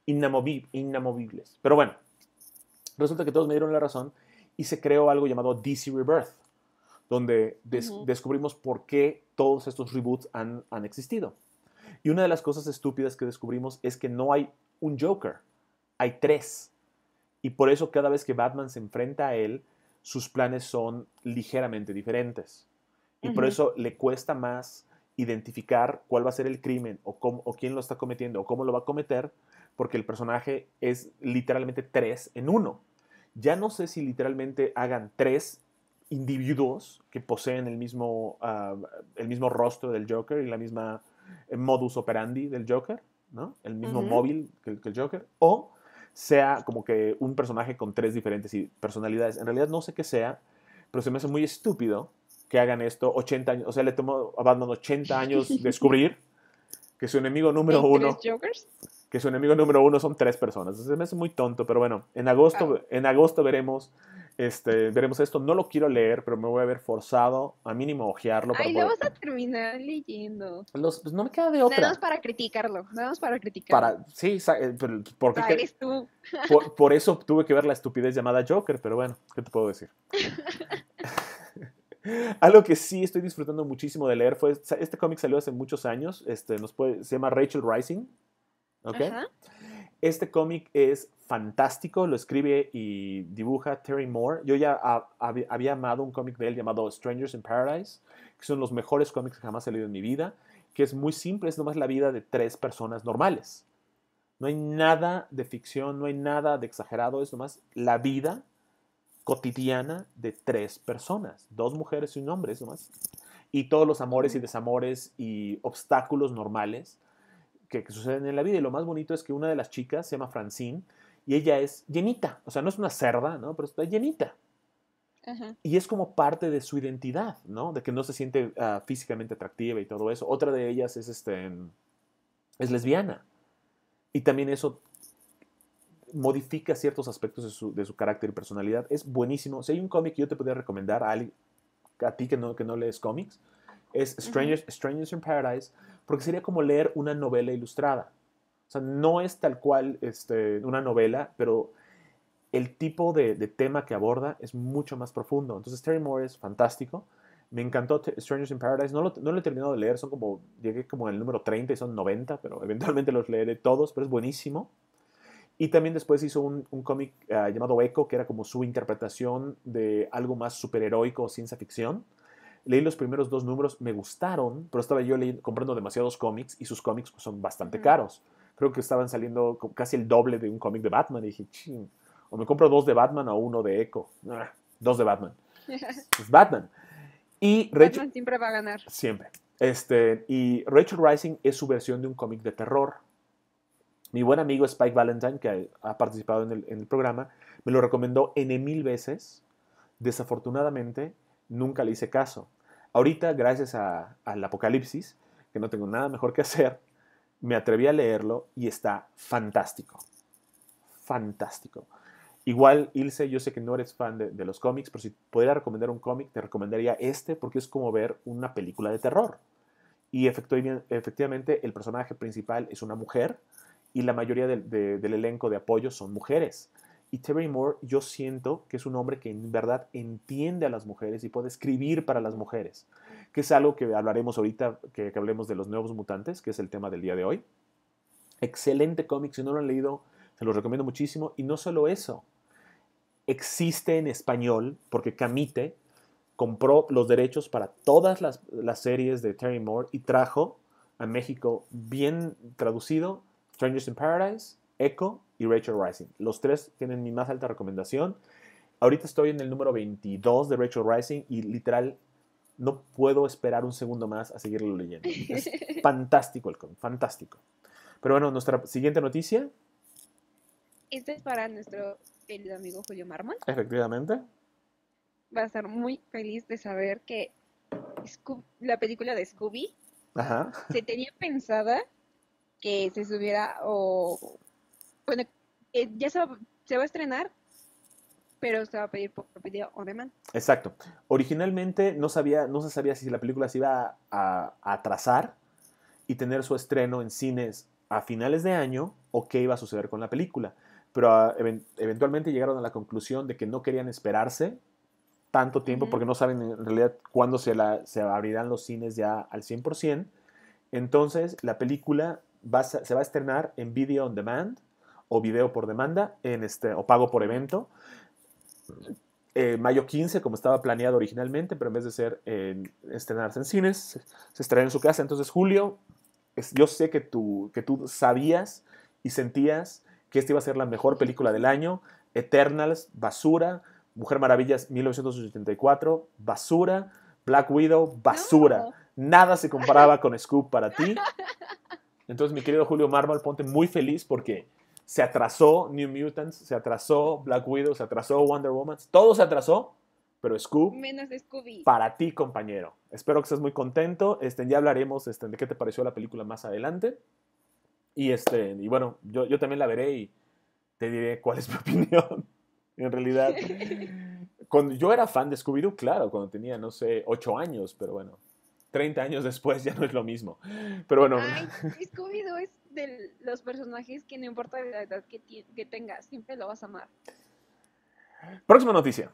Inamovibles. Pero bueno, resulta que todos me dieron la razón y se creó algo llamado DC Rebirth, donde Ujú. descubrimos por qué todos estos reboots han existido. Y una de las cosas estúpidas que descubrimos es que no hay un Joker, hay tres. Y por eso cada vez que Batman se enfrenta a él, sus planes son ligeramente diferentes. Y por Ujú. eso le cuesta más identificar cuál va a ser el crimen o quién lo está cometiendo o cómo lo va a cometer, porque el personaje es literalmente tres en uno. Ya no sé si literalmente hagan tres individuos que poseen el mismo rostro del Joker y la misma modus operandi del Joker, ¿no? El mismo Ujú. móvil que el Joker, o sea como que un personaje con tres diferentes personalidades. En realidad no sé qué sea, pero se me hace muy estúpido que hagan esto 80 años. O sea, le tomó a Batman 80 años descubrir que su enemigo número ¿Hay tres uno, Jokers? que su enemigo número uno son tres personas. Se me hace muy tonto, pero bueno, en Au. agosto, en agosto veremos esto. No lo quiero leer, pero me voy a ver forzado a mínimo ojearlo para Ay, lo poder... vas a terminar leyendo. Pues no me queda de Nada más otra. para criticarlo. Nada más para criticarlo. Sí, pero O sea, eres tú. por eso tuve que ver la estupidez llamada Joker, pero bueno, ¿qué te puedo decir? Algo que sí estoy disfrutando muchísimo de leer fue, este cómic salió hace muchos años, se llama Rachel Rising, ¿ok? Ajá. Este cómic es fantástico, lo escribe y dibuja Terry Moore. Yo ya había amado un cómic de él llamado Strangers in Paradise, que son los mejores cómics que jamás he leído en mi vida, que es muy simple, es nomás la vida de 3 personas normales. No hay nada de ficción, no hay nada de exagerado, es nomás la vida cotidiana de 3 personas, 2 mujeres y un hombre, es nomás. Y todos los amores y Ujú. desamores y obstáculos normales que suceden en la vida. Y lo más bonito es que una de las chicas se llama Francine y ella es llenita. O sea, no es una cerda, ¿no? Pero está llenita. Ajá. Y es como parte de su identidad, ¿no? De que no se siente físicamente atractiva y todo eso. Otra de ellas es lesbiana. Y también eso modifica ciertos aspectos de su carácter y personalidad. Es buenísimo. Si hay un cómic que yo te podría recomendar a ti que no lees cómics, es Ujú. Strangers in Paradise, porque sería como leer una novela ilustrada. O sea, no es tal cual una novela, pero el tipo de tema que aborda es mucho más profundo. Entonces, Terry Moore es fantástico. Me encantó Strangers in Paradise. No lo he terminado de leer, llegué como al número 30 y son 90, pero eventualmente los leeré todos, pero es buenísimo. Y también después hizo un cómic llamado Echo, que era como su interpretación de algo más superheroico o ciencia ficción. Leí los primeros 2 números, me gustaron, pero estaba yo comprando demasiados cómics y sus cómics pues, son bastante Ujú. caros. Creo que estaban saliendo casi el doble de un cómic de Batman. Y dije, ching, o me compro 2 de Batman o uno de Echo. 2 de Batman. Es Batman. Y Rachel, Batman siempre va a ganar. siempre. Y Rachel Rising es su versión de un cómic de terror. Mi buen amigo Spike Valentine, que ha participado en el programa, me lo recomendó N 1000 veces. Desafortunadamente, nunca le hice caso. Ahorita, gracias al apocalipsis, que no tengo nada mejor que hacer, me atreví a leerlo y está fantástico. Fantástico. Igual, Ilse, yo sé que no eres fan de los cómics, pero si pudiera recomendar un cómic, te recomendaría este porque es como ver una película de terror. Y efectivamente el personaje principal es una mujer y la mayoría del elenco de apoyo son mujeres. Y Terry Moore yo siento que es un hombre que en verdad entiende a las mujeres y puede escribir para las mujeres, que es algo que hablaremos ahorita, que hablemos de los nuevos mutantes, que es el tema del día de hoy. Excelente cómic, si no lo han leído, se los recomiendo muchísimo. Y no solo eso, existe en español porque Camite compró los derechos para todas las series de Terry Moore y trajo a México bien traducido Strangers in Paradise, Echo y Rachel Rising. Los 3 tienen mi más alta recomendación. Ahorita estoy en el número 22 de Rachel Rising y literal no puedo esperar un segundo más a seguirlo leyendo. Es fantástico el cómic, fantástico. Pero bueno, nuestra siguiente noticia, Este es para nuestro querido amigo Julio Mármol. efectivamente. Va a estar muy feliz de saber que la película de Scooby Ajá, se tenía pensada que se subiera o, bueno, ya se va a estrenar, pero se va a pedir por video on demand. exacto. Originalmente no se sabía si la película se iba a atrasar y tener su estreno en cines a finales de año o qué iba a suceder con la película. Pero eventualmente llegaron a la conclusión de que no querían esperarse tanto tiempo Ujú. porque no saben en realidad cuándo se abrirán los cines ya al 100%. Entonces la película se va a estrenar en video on demand o video por demanda o pago por Ujú. evento. Mayo 15, como estaba planeado originalmente, pero en vez de ser estrenarse en cines, se estrena en su casa. Entonces, Julio, yo sé que tú sabías y sentías que esta iba a ser la mejor película del año. Eternals, basura. Mujer Maravillas, 1984, basura. Black Widow, basura. No. Nada se comparaba con Scoop para ti. Entonces, mi querido Julio Mármol, ponte muy feliz porque se atrasó New Mutants, se atrasó Black Widow, se atrasó Wonder Woman, todo se atrasó, pero Scoop, Menos de Scooby. para ti, compañero. Espero que estés muy contento. Ya hablaremos de qué te pareció la película más adelante. Y bueno, yo también la veré y te diré cuál es mi opinión. En realidad, cuando yo era fan de Scooby-Doo, claro, cuando tenía, no sé, 8 años, pero bueno, 30 años después ya no es lo mismo. Pero bueno, Ay, Scooby-Doo es de los personajes que no importa la edad que tengas, siempre lo vas a amar. próxima noticia.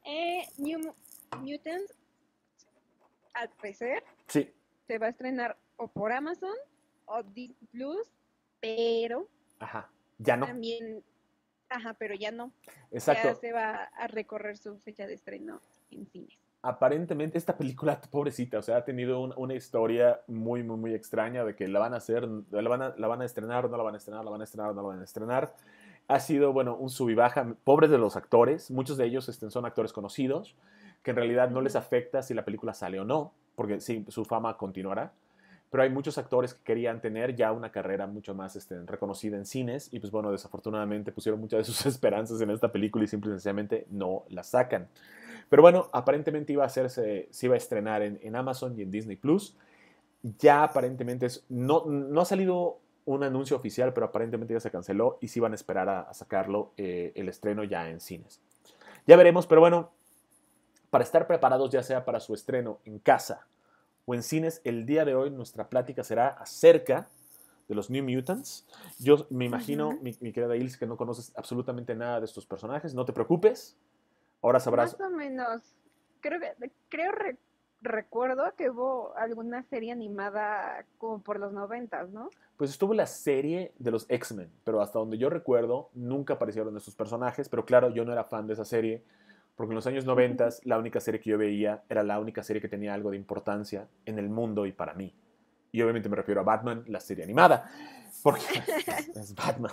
New Mutants, al parecer, Sí, se va a estrenar o por Amazon o Disney Plus, pero Ajá, ya no. también, ajá, pero ya no, ya Exacto. se va a recorrer su fecha de estreno en cines. Aparentemente esta película, pobrecita, o sea, ha tenido una historia muy, muy, muy extraña de que la van a hacer, la van a estrenar, no la van a estrenar, la van a estrenar, no la van a estrenar. Ha sido, bueno, un sub y baja. Pobres de los actores, muchos de ellos son actores conocidos, que en realidad no les Ujú. afecta si la película sale o no, porque sí, su fama continuará. Pero hay muchos actores que querían tener ya una carrera mucho más reconocida en cines y pues bueno, desafortunadamente pusieron muchas de sus esperanzas en esta película y simple y sencillamente no la sacan. Pero bueno, aparentemente iba a hacerse, se iba a estrenar en Amazon y en Disney Plus. Ya aparentemente no ha salido un anuncio oficial, pero aparentemente ya se canceló y sí van a esperar a sacarlo el estreno ya en cines. Ya veremos, pero bueno, para estar preparados ya sea para su estreno en casa o en cines, el día de hoy nuestra plática será acerca de los New Mutants. Yo me imagino, Ujú. mi querida Ilse, que no conoces absolutamente nada de estos personajes, no te preocupes, ahora sabrás. Más o menos, creo recuerdo que hubo alguna serie animada como por los 90, ¿no? Pues estuvo la serie de los X-Men, pero hasta donde yo recuerdo nunca aparecieron estos personajes, pero claro, yo no era fan de esa serie, porque en los años 90 la única serie que yo veía era la única serie que tenía algo de importancia en el mundo y para mí. Y obviamente me refiero a Batman, la serie animada, porque es Batman.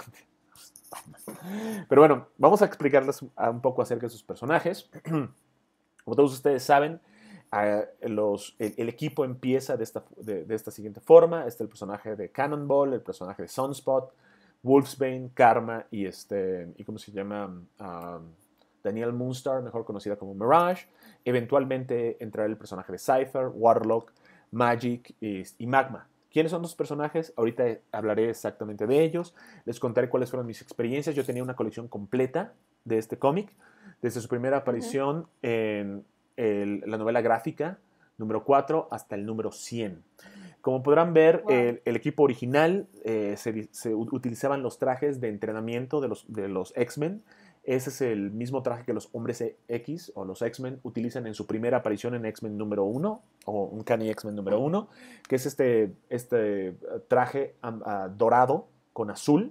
Pero bueno, vamos a explicarles un poco acerca de sus personajes. Como todos ustedes saben, el equipo empieza de esta siguiente forma. Está el personaje de Cannonball, el personaje de Sunspot, Wolfsbane, Karma y ¿cómo se llama? Danielle Moonstar, mejor conocida como Mirage. Eventualmente entrará el personaje de Cypher, Warlock, Magic y Magma. ¿Quiénes son los personajes? Ahorita hablaré exactamente de ellos. Les contaré cuáles fueron mis experiencias. Yo tenía una colección completa de este cómic, desde su primera Ujú. aparición en la novela gráfica número 4 hasta el número 100. Como podrán ver, Wow. el equipo original se utilizaban los trajes de entrenamiento de los X-Men. Ese es el mismo traje que los hombres X o los X-Men utilizan en su primera aparición en X-Men número 1 o un Uncanny X-Men número 1, que es este traje dorado con azul.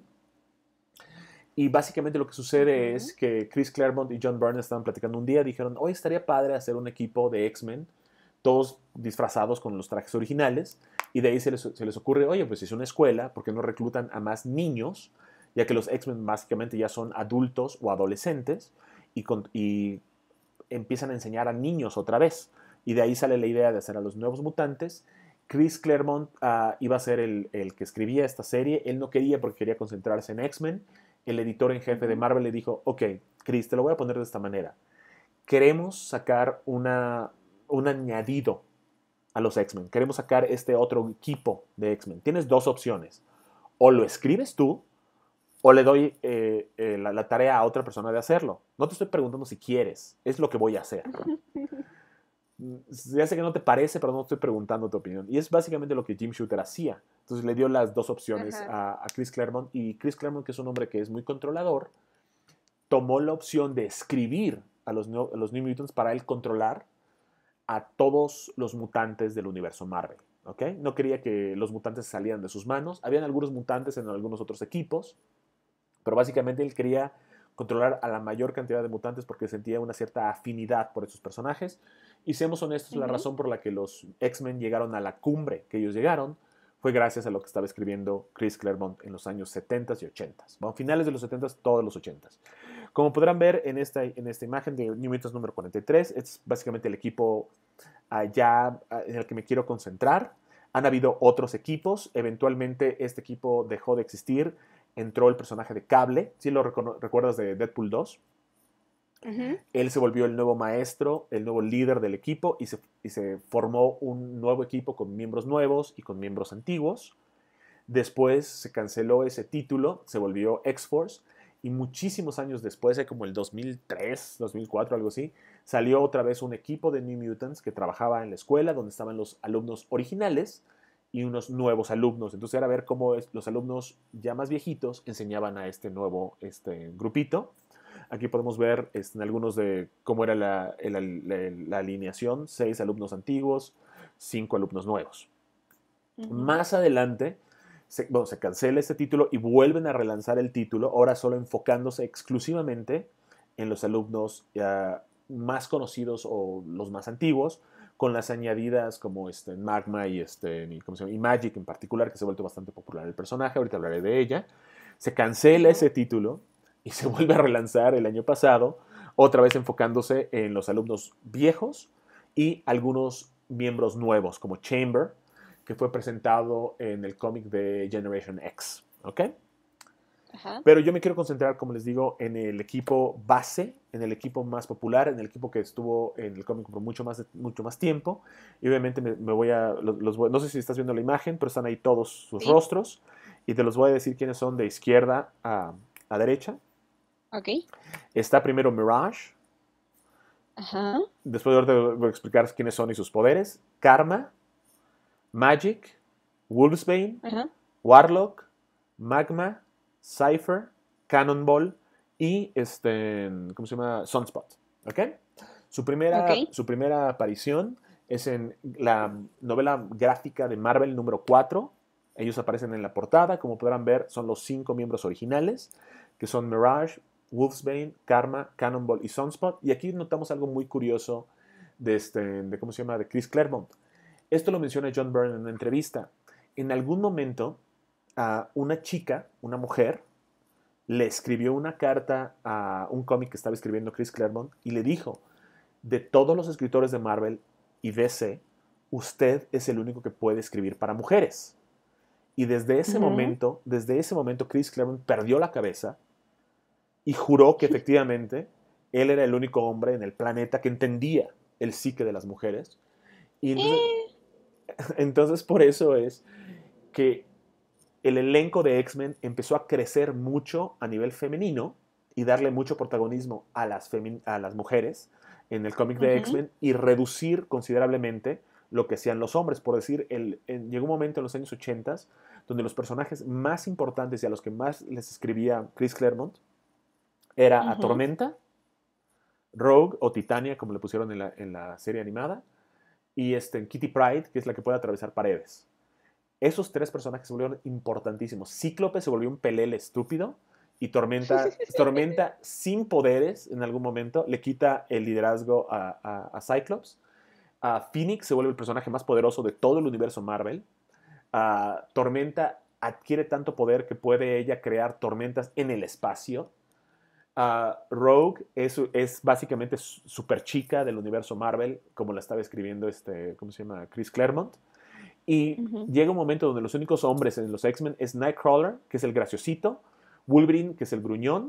Y básicamente lo que sucede es Ujú. que Chris Claremont y John Byrne estaban platicando un día, dijeron, hoy estaría padre hacer un equipo de X-Men, todos disfrazados con los trajes originales, y de ahí se les ocurre, oye, pues si es una escuela, ¿por qué no reclutan a más niños? Ya que los X-Men básicamente ya son adultos o adolescentes, y empiezan a enseñar a niños otra vez. Y de ahí sale la idea de hacer a los nuevos mutantes. Chris Claremont iba a ser el que escribía esta serie. Él no quería porque quería concentrarse en X-Men. El editor en jefe de Ujú. Marvel le dijo, ok, Chris, te lo voy a poner de esta manera. Queremos sacar un añadido a los X-Men. Queremos sacar este otro equipo de X-Men. Tienes dos opciones. O lo escribes tú o le doy la tarea a otra persona de hacerlo. No te estoy preguntando si quieres, es lo que voy a hacer. Ya sé que no te parece, pero no estoy preguntando tu opinión. Y es básicamente lo que Jim Shooter hacía. Entonces le dio las dos opciones Ajá. a Chris Claremont y Chris Claremont, que es un hombre que es muy controlador, tomó la opción de escribir a los New Mutants para él controlar a todos los mutantes del universo Marvel. ¿Okay? No quería que los mutantes salieran de sus manos. Habían algunos mutantes en algunos otros equipos, pero básicamente él quería controlar a la mayor cantidad de mutantes porque sentía una cierta afinidad por esos personajes. Y seamos honestos, la Ujú. razón por la que los X-Men llegaron a la cumbre que ellos llegaron fue gracias a lo que estaba escribiendo Chris Claremont en los años 70 y 80. Bueno, finales de los 70, todos los 80. Como podrán ver en esta imagen de New Mutants número 43, es básicamente el equipo ya en el que me quiero concentrar. Han habido otros equipos, eventualmente este equipo dejó de existir, entró el personaje de Cable, si lo recuerdas de Deadpool 2. Ujú. Él se volvió el nuevo maestro, el nuevo líder del equipo y se formó un nuevo equipo con miembros nuevos y con miembros antiguos. Después se canceló ese título, se volvió X-Force y muchísimos años después, como el 2003, 2004, algo así, salió otra vez un equipo de New Mutants que trabajaba en la escuela donde estaban los alumnos originales y unos nuevos alumnos. Entonces era ver cómo los alumnos ya más viejitos enseñaban a este nuevo grupito. Aquí podemos ver algunos de cómo era la alineación, 6 alumnos antiguos, 5 alumnos nuevos. Ujú. Más adelante, se cancela este título y vuelven a relanzar el título, ahora solo enfocándose exclusivamente en los alumnos más conocidos o los más antiguos, con las añadidas como Magma ¿cómo se llama? Y Magic en particular, que se ha vuelto bastante popular el personaje, ahorita hablaré de ella. Se cancela Ajá. ese título y se vuelve a relanzar el año pasado, otra vez enfocándose en los alumnos viejos y algunos miembros nuevos, como Chamber, que fue presentado en el cómic de Generation X. ¿Ok? Ajá. Pero yo me quiero concentrar, como les digo, en el equipo base, en el equipo más popular, en el equipo que estuvo en el cómic por mucho más tiempo. Y obviamente me voy a. No sé si estás viendo la imagen, pero están ahí todos sus Sí. rostros. Y te los voy a decir quiénes son de izquierda a derecha. Ok. Está primero Mirage. Ajá. Después de ahorita voy a explicar quiénes son y sus poderes. Karma, Magic, Wolfsbane, Ajá. Warlock, Magma, Cypher, Cannonball y ¿cómo se llama? Sunspot. ¿Ok? Ok. Su primera aparición es en la novela gráfica de Marvel número 4. Ellos aparecen en la portada. Como podrán ver, son los 5 miembros originales, que son Mirage, Wolfsbane, Karma, Cannonball y Sunspot. Y aquí notamos algo muy curioso de ¿cómo se llama? De Chris Claremont. Esto lo menciona John Byrne en una entrevista. En algún momento, una chica, una mujer, le escribió una carta a un cómic que estaba escribiendo Chris Claremont y le dijo, de todos los escritores de Marvel y DC, usted es el único que puede escribir para mujeres. Y Ujú. desde ese momento Chris Claremont perdió la cabeza y juró que efectivamente él era el único hombre en el planeta que entendía el psique de las mujeres. Y entonces, Eh. entonces por eso es que el elenco de X-Men empezó a crecer mucho a nivel femenino y darle mucho protagonismo a las mujeres en el cómic de Ujú. X-Men y reducir considerablemente lo que hacían los hombres. Por decir, llegó un momento en los años 80 donde los personajes más importantes y a los que más les escribía Chris Claremont era a Ujú. Tormenta, Rogue o Titania, como le pusieron en la serie animada, y Kitty Pryde, que es la que puede atravesar paredes. Esos 3 personajes se volvieron importantísimos. Cíclope se volvió un pelele estúpido y Tormenta sin poderes en algún momento le quita el liderazgo a Cyclops. Phoenix se vuelve el personaje más poderoso de todo el universo Marvel. Tormenta adquiere tanto poder que puede ella crear tormentas en el espacio. Rogue es básicamente super chica del universo Marvel, como la estaba escribiendo ¿cómo se llama? Chris Claremont. Y Ujú. llega un momento donde los únicos hombres en los X-Men es Nightcrawler, que es el graciosito, Wolverine, que es el gruñón,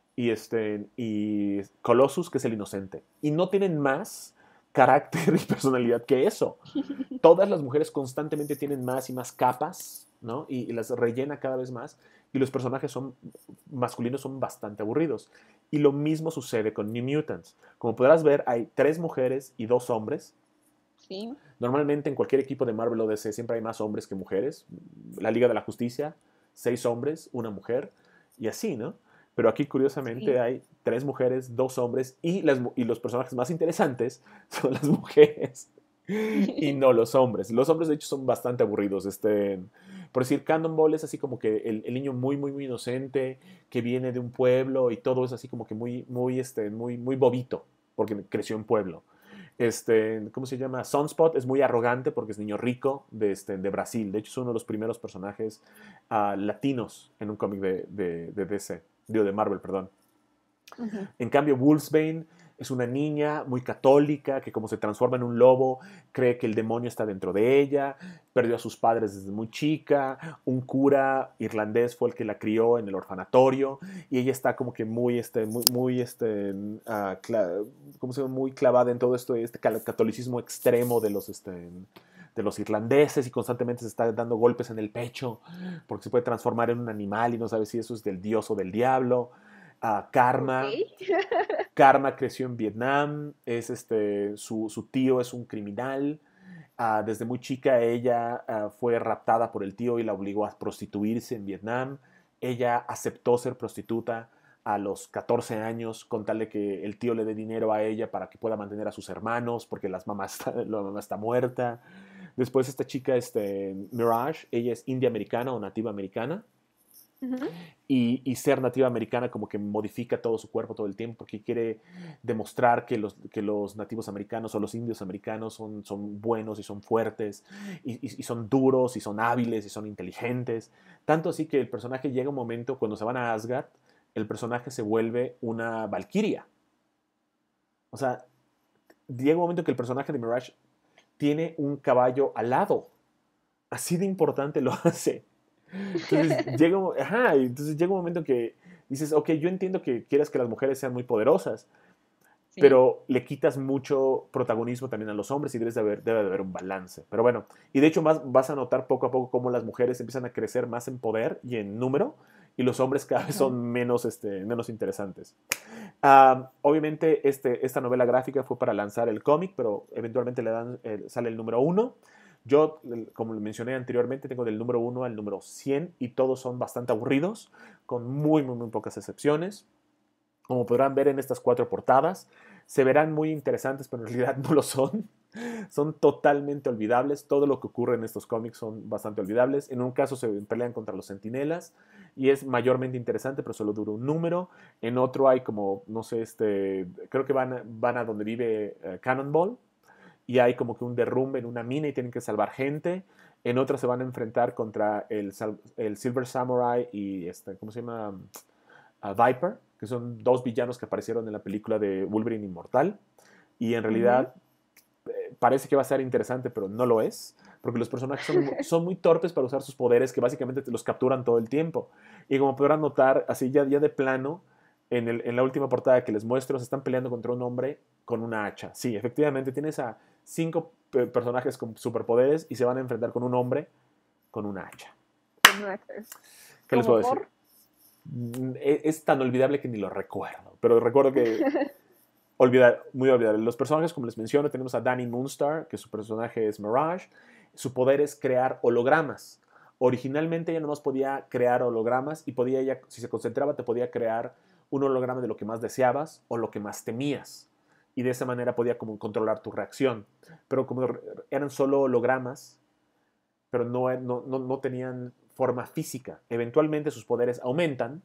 y Colossus, que es el inocente. Y no tienen más carácter y personalidad que eso. Todas las mujeres constantemente tienen más y más capas, ¿no? Y las rellena cada vez más. Y los personajes masculinos son bastante aburridos. Y lo mismo sucede con New Mutants. Como podrás ver, hay 3 mujeres y 2 hombres. Sí. Normalmente en cualquier equipo de Marvel o DC siempre hay más hombres que mujeres. La Liga de la Justicia, 6 hombres, una mujer, y así, ¿no? Pero aquí curiosamente Sí. hay 3 mujeres, 2 hombres, y los personajes más interesantes son las mujeres y no los hombres. Los hombres de hecho son bastante aburridos. Por decir, Cannonball es así como que el niño muy, muy, muy inocente, que viene de un pueblo y todo es así como que muy, muy, muy, muy bobito, porque creció en pueblo. ¿Cómo se llama? Sunspot es muy arrogante porque es niño rico de Brasil. De hecho, es uno de los primeros personajes latinos en un cómic de DC. Digo, de Marvel, perdón. Ujú. En cambio, Wolfsbane es una niña muy católica que como se transforma en un lobo, cree que el demonio está dentro de ella, perdió a sus padres desde muy chica, un cura irlandés fue el que la crió en el orfanatorio y ella está como que ¿cómo se llama? Muy clavada en todo esto, catolicismo extremo de los irlandeses y constantemente se está dando golpes en el pecho porque se puede transformar en un animal y no sabe si eso es del dios o del diablo. Ok. Karma creció en Vietnam, su tío es un criminal. Desde muy chica ella fue raptada por el tío y la obligó a prostituirse en Vietnam. Ella aceptó ser prostituta a los 14 años con tal de que el tío le dé dinero a ella para que pueda mantener a sus hermanos porque la mamá está muerta. Después esta chica, Mirage, ella es india americana o nativa americana. Ujú. Y ser nativa americana como que modifica todo su cuerpo todo el tiempo porque quiere demostrar que los nativos americanos o los indios americanos son buenos y son fuertes y son duros y son hábiles y son inteligentes. Tanto así que el personaje llega un momento cuando se van a Asgard, el personaje se vuelve una valquiria. O sea, llega un momento que el personaje de Mirage tiene un caballo alado. Así de importante lo hace. Entonces llega un momento que dices, ok, yo entiendo que quieras que las mujeres sean muy poderosas, Sí. pero le quitas mucho protagonismo también a los hombres y debe de haber un balance. Pero bueno, y de hecho más vas a notar poco a poco cómo las mujeres empiezan a crecer más en poder y en número y los hombres cada vez Ajá. son menos interesantes. Obviamente esta novela gráfica fue para lanzar el cómic, pero eventualmente sale el número 1. Yo, como le mencioné anteriormente, tengo del número 1 al número 100 y todos son bastante aburridos, con muy pocas excepciones. Como podrán ver en estas 4 portadas, se verán muy interesantes, pero en realidad no lo son. Son totalmente olvidables. Todo lo que ocurre en estos cómics son bastante olvidables. En un caso se pelean contra los Centinelas y es mayormente interesante, pero solo dura un número. En otro hay como, no sé, creo que van a donde vive Cannonball y hay como que un derrumbe en una mina y tienen que salvar gente. En otra se van a enfrentar contra el Silver Samurai y ¿cómo se llama? Viper, que son 2 villanos que aparecieron en la película de Wolverine Inmortal. Y en Ujú. realidad parece que va a ser interesante, pero no lo es, porque los personajes son muy torpes para usar sus poderes, que básicamente te los capturan todo el tiempo. Y como podrán notar, así ya de plano, en la última portada que les muestro, se están peleando contra un hombre con una hacha. Sí, efectivamente, tienes a 5 personajes con superpoderes y se van a enfrentar con un hombre con una hacha. Con un actor. ¿Qué les Como puedo decir? por. Es tan olvidable que ni lo recuerdo, pero recuerdo que muy olvidable. Los personajes, como les menciono, tenemos a Dani Moonstar, que su personaje es Mirage. Su poder es crear hologramas. Originalmente ella nomás podía crear hologramas y podía ella, si se concentraba, te podía crear un holograma de lo que más deseabas o lo que más temías. Y de esa manera podía como controlar tu reacción. Pero como eran solo hologramas, pero no tenían forma física. Eventualmente sus poderes aumentan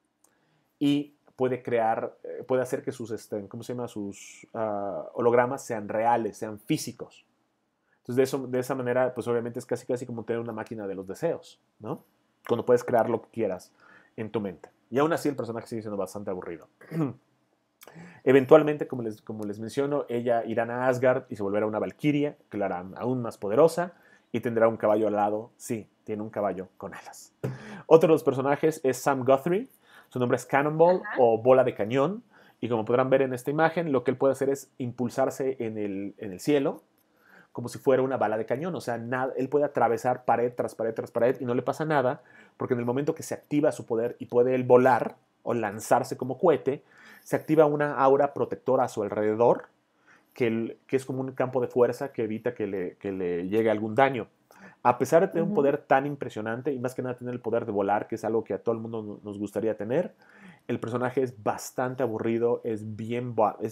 y puede hacer que ¿cómo se llama? Sus hologramas sean reales, sean físicos. Entonces, de esa manera, pues obviamente es casi como tener una máquina de los deseos, ¿no? Cuando puedes crear lo que quieras en tu mente. Y aún así el personaje sigue siendo bastante aburrido. Eventualmente, como les menciono, ella irá a Asgard y se volverá una valquiria, que la hará aún más poderosa y tendrá un caballo al lado. Sí, tiene un caballo con alas. Otro de los personajes es Sam Guthrie. Su nombre es Cannonball Ajá. o bola de cañón. Y como podrán ver en esta imagen, lo que él puede hacer es impulsarse en el cielo como si fuera una bala de cañón. O sea, él puede atravesar pared tras pared tras pared y no le pasa nada, porque en el momento que se activa su poder y puede él volar o lanzarse como cohete, se activa una aura protectora a su alrededor, que es como un campo de fuerza que evita que le llegue algún daño. A pesar de tener un Ujú. poder tan impresionante y más que nada tener el poder de volar, que es algo que a todo el mundo nos gustaría tener, el personaje es bastante aburrido, es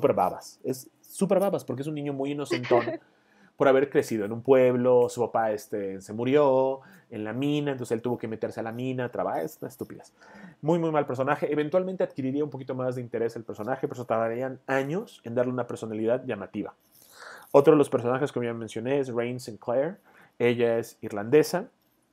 súper babas porque es un niño muy inocentón por haber crecido en un pueblo, su papá se murió en la mina, entonces él tuvo que meterse a la mina, trabajar, es estúpidas. Muy mal personaje. Eventualmente adquiriría un poquito más de interés el personaje, pero tardarían años en darle una personalidad llamativa. Otro de los personajes que ya mencioné es Rain Sinclair. Ella es irlandesa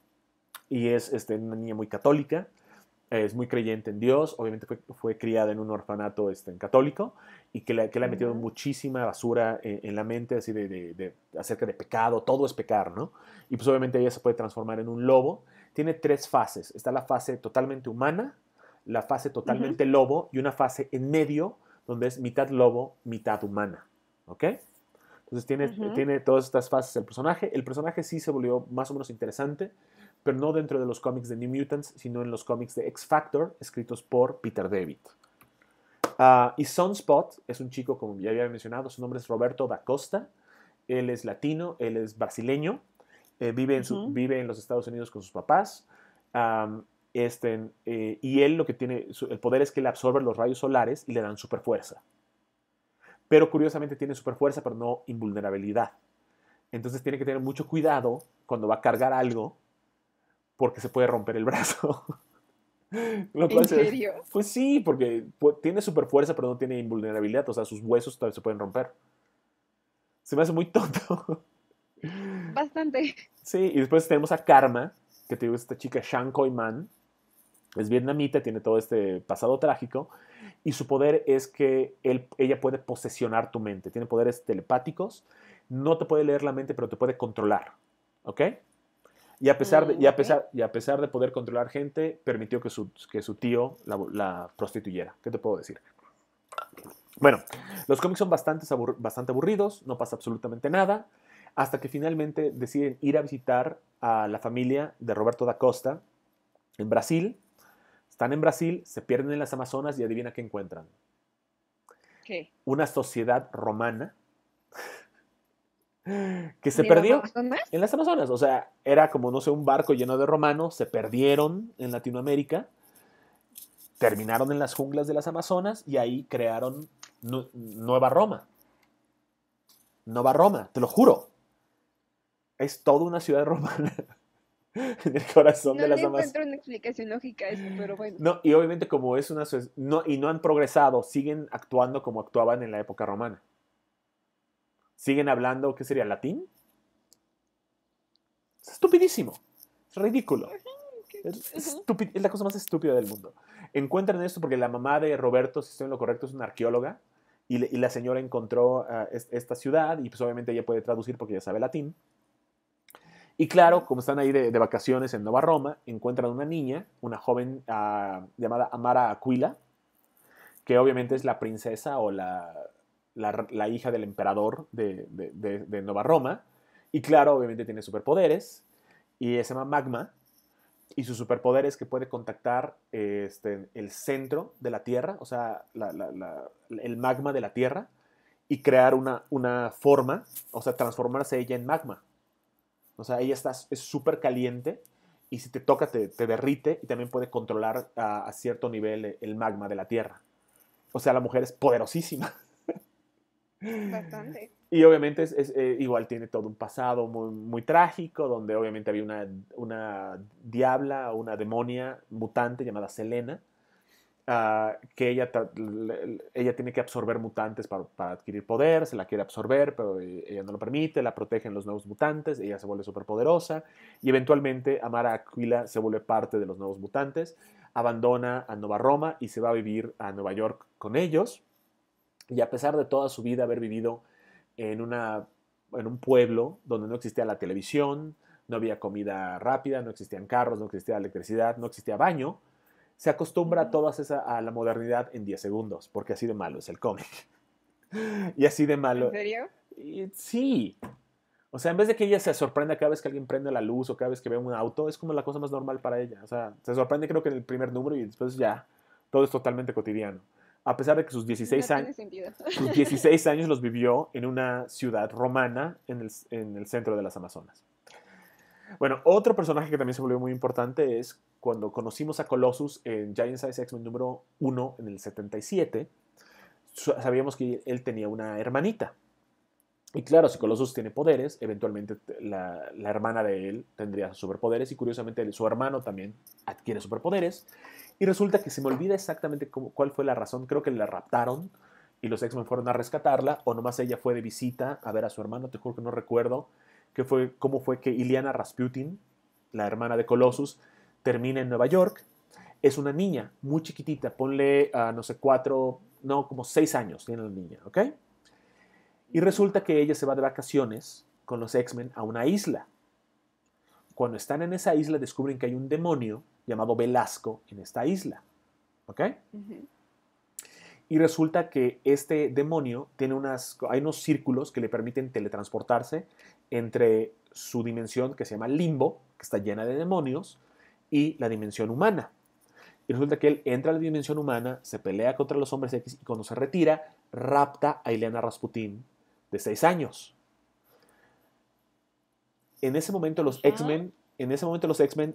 y es una niña muy católica, es muy creyente en Dios, obviamente fue criada en un orfanato en católico y que le ha metido Ujú. muchísima basura en la mente así acerca de pecado, todo es pecar, ¿no? Y pues obviamente ella se puede transformar en un lobo. Tiene 3 fases, está la fase totalmente humana, la fase Ujú. totalmente lobo y una fase en medio donde es mitad lobo, mitad humana, ¿ok? Entonces Ujú. tiene todas estas fases el personaje. El personaje sí se volvió más o menos interesante, pero no dentro de los cómics de New Mutants, sino en los cómics de X-Factor, escritos por Peter David. Y Sunspot es un chico, como ya había mencionado, su nombre es Roberto da Costa. Él es latino, él es brasileño, Ujú. vive en los Estados Unidos con sus papás. Y él lo que tiene, el poder es que él absorbe los rayos solares y le dan super fuerza. Pero curiosamente tiene super fuerza, pero no invulnerabilidad. Entonces tiene que tener mucho cuidado cuando va a cargar algo, porque se puede romper el brazo. Lo cual ¿En serio? pues sí, porque tiene super fuerza, pero no tiene invulnerabilidad. O sea, sus huesos todavía se pueden romper. Se me hace muy tonto. Bastante. Sí, y después tenemos a Karma, que te digo, esta chica Shang Koi Man. Es vietnamita, tiene todo este pasado trágico. Y su poder es que ella puede posesionar tu mente. Tiene poderes telepáticos. No te puede leer la mente, pero te puede controlar. ¿Ok? Y a pesar de, y a Ok. pesar, y a pesar de poder controlar gente, permitió que su tío la prostituyera. ¿Qué te puedo decir? Bueno, los cómics son bastante aburridos, no pasa absolutamente nada, hasta que finalmente deciden ir a visitar a la familia de Roberto da Costa en Brasil. Están en Brasil, se pierden en las Amazonas y adivina qué encuentran. ¿Qué? Una sociedad romana que se ¿En el perdió Amazonas? en las Amazonas. O sea, era como, no sé, un barco lleno de romanos, se perdieron en Latinoamérica, terminaron en las junglas de las Amazonas y ahí crearon Nueva Roma. Nueva Roma, te lo juro. Es toda una ciudad romana en el corazón No de las le Amazonas. encuentro una explicación lógica a eso, pero bueno. No, y obviamente como es una... No, y no han progresado, siguen actuando como actuaban en la época romana. Siguen hablando, ¿qué sería? ¿Latín? Es estupidísimo. Es ridículo. Ajá. Es la cosa más estúpida del mundo. Encuentran esto porque la mamá de Roberto, si estoy en lo correcto, es una arqueóloga. Y la señora encontró esta ciudad y pues obviamente ella puede traducir porque ya sabe latín. Y claro, como están ahí de vacaciones en Nueva Roma, encuentran una niña, una joven llamada Amara Aquila, que obviamente es la princesa o la hija del emperador de Nueva Roma. Y claro, obviamente tiene superpoderes. Y se llama Magma. Y su superpoder es que puede contactar el centro de la Tierra, o sea, el magma de la Tierra, y crear una forma, o sea, transformarse ella en magma. O sea, ella es súper caliente y si te toca te derrite y también puede controlar a cierto nivel el magma de la Tierra. O sea, la mujer es poderosísima. Bastante. Y obviamente igual tiene todo un pasado muy, muy trágico, donde obviamente había una diabla, una demonia mutante llamada Selena, que ella tiene que absorber mutantes para adquirir poder, se la quiere absorber, pero ella no lo permite, la protegen los nuevos mutantes, ella se vuelve súper poderosa y eventualmente Amara Aquila se vuelve parte de los nuevos mutantes, abandona a Nueva Roma y se va a vivir a Nueva York con ellos. Y a pesar de toda su vida haber vivido en, en un pueblo donde no existía la televisión, no había comida rápida, no existían carros, no existía electricidad, no existía baño, se acostumbra a, Ujú. a la modernidad en 10 segundos, porque así de malo es el cómic. Y así de ¿En malo. serio? Y sí. O sea, en vez de que ella se sorprenda cada vez que alguien prende la luz o cada vez que ve un auto, es como la cosa más normal para ella. O sea, se sorprende creo que en el primer número y después ya todo es totalmente cotidiano. A pesar de que No tiene sentido. sus 16 años los vivió en una ciudad romana en el centro de las Amazonas. Bueno, otro personaje que también se volvió muy importante es cuando conocimos a Colossus en Giant Size X-Men número 1 en el 77, sabíamos que él tenía una hermanita. Y claro, si Colossus tiene poderes, eventualmente la hermana de él tendría superpoderes y curiosamente su hermano también adquiere superpoderes. Y resulta que se me olvida exactamente cuál fue la razón. Creo que la raptaron y los X-Men fueron a rescatarla o nomás ella fue de visita a ver a su hermano. Te juro que no recuerdo cómo fue que Iliana Rasputin, la hermana de Colossus, termina en Nueva York. Es una niña muy chiquitita, ponle no sé, 4, no, como 6 años tiene la niña, ¿ok? Y Ujú. resulta que ella se va de vacaciones con los X-Men a una isla. Cuando están en esa isla descubren que hay un demonio llamado Velasco en esta isla. ¿Ok? Ujú. Y resulta que este demonio hay unos círculos que le permiten teletransportarse entre su dimensión que se llama Limbo, que está llena de demonios, y la dimensión humana. Y resulta que él entra a la dimensión humana, se pelea contra los hombres X y cuando se retira, rapta a Ileana Rasputin de 6 años. En ese momento los Ajá. X-Men, en ese momento los X-Men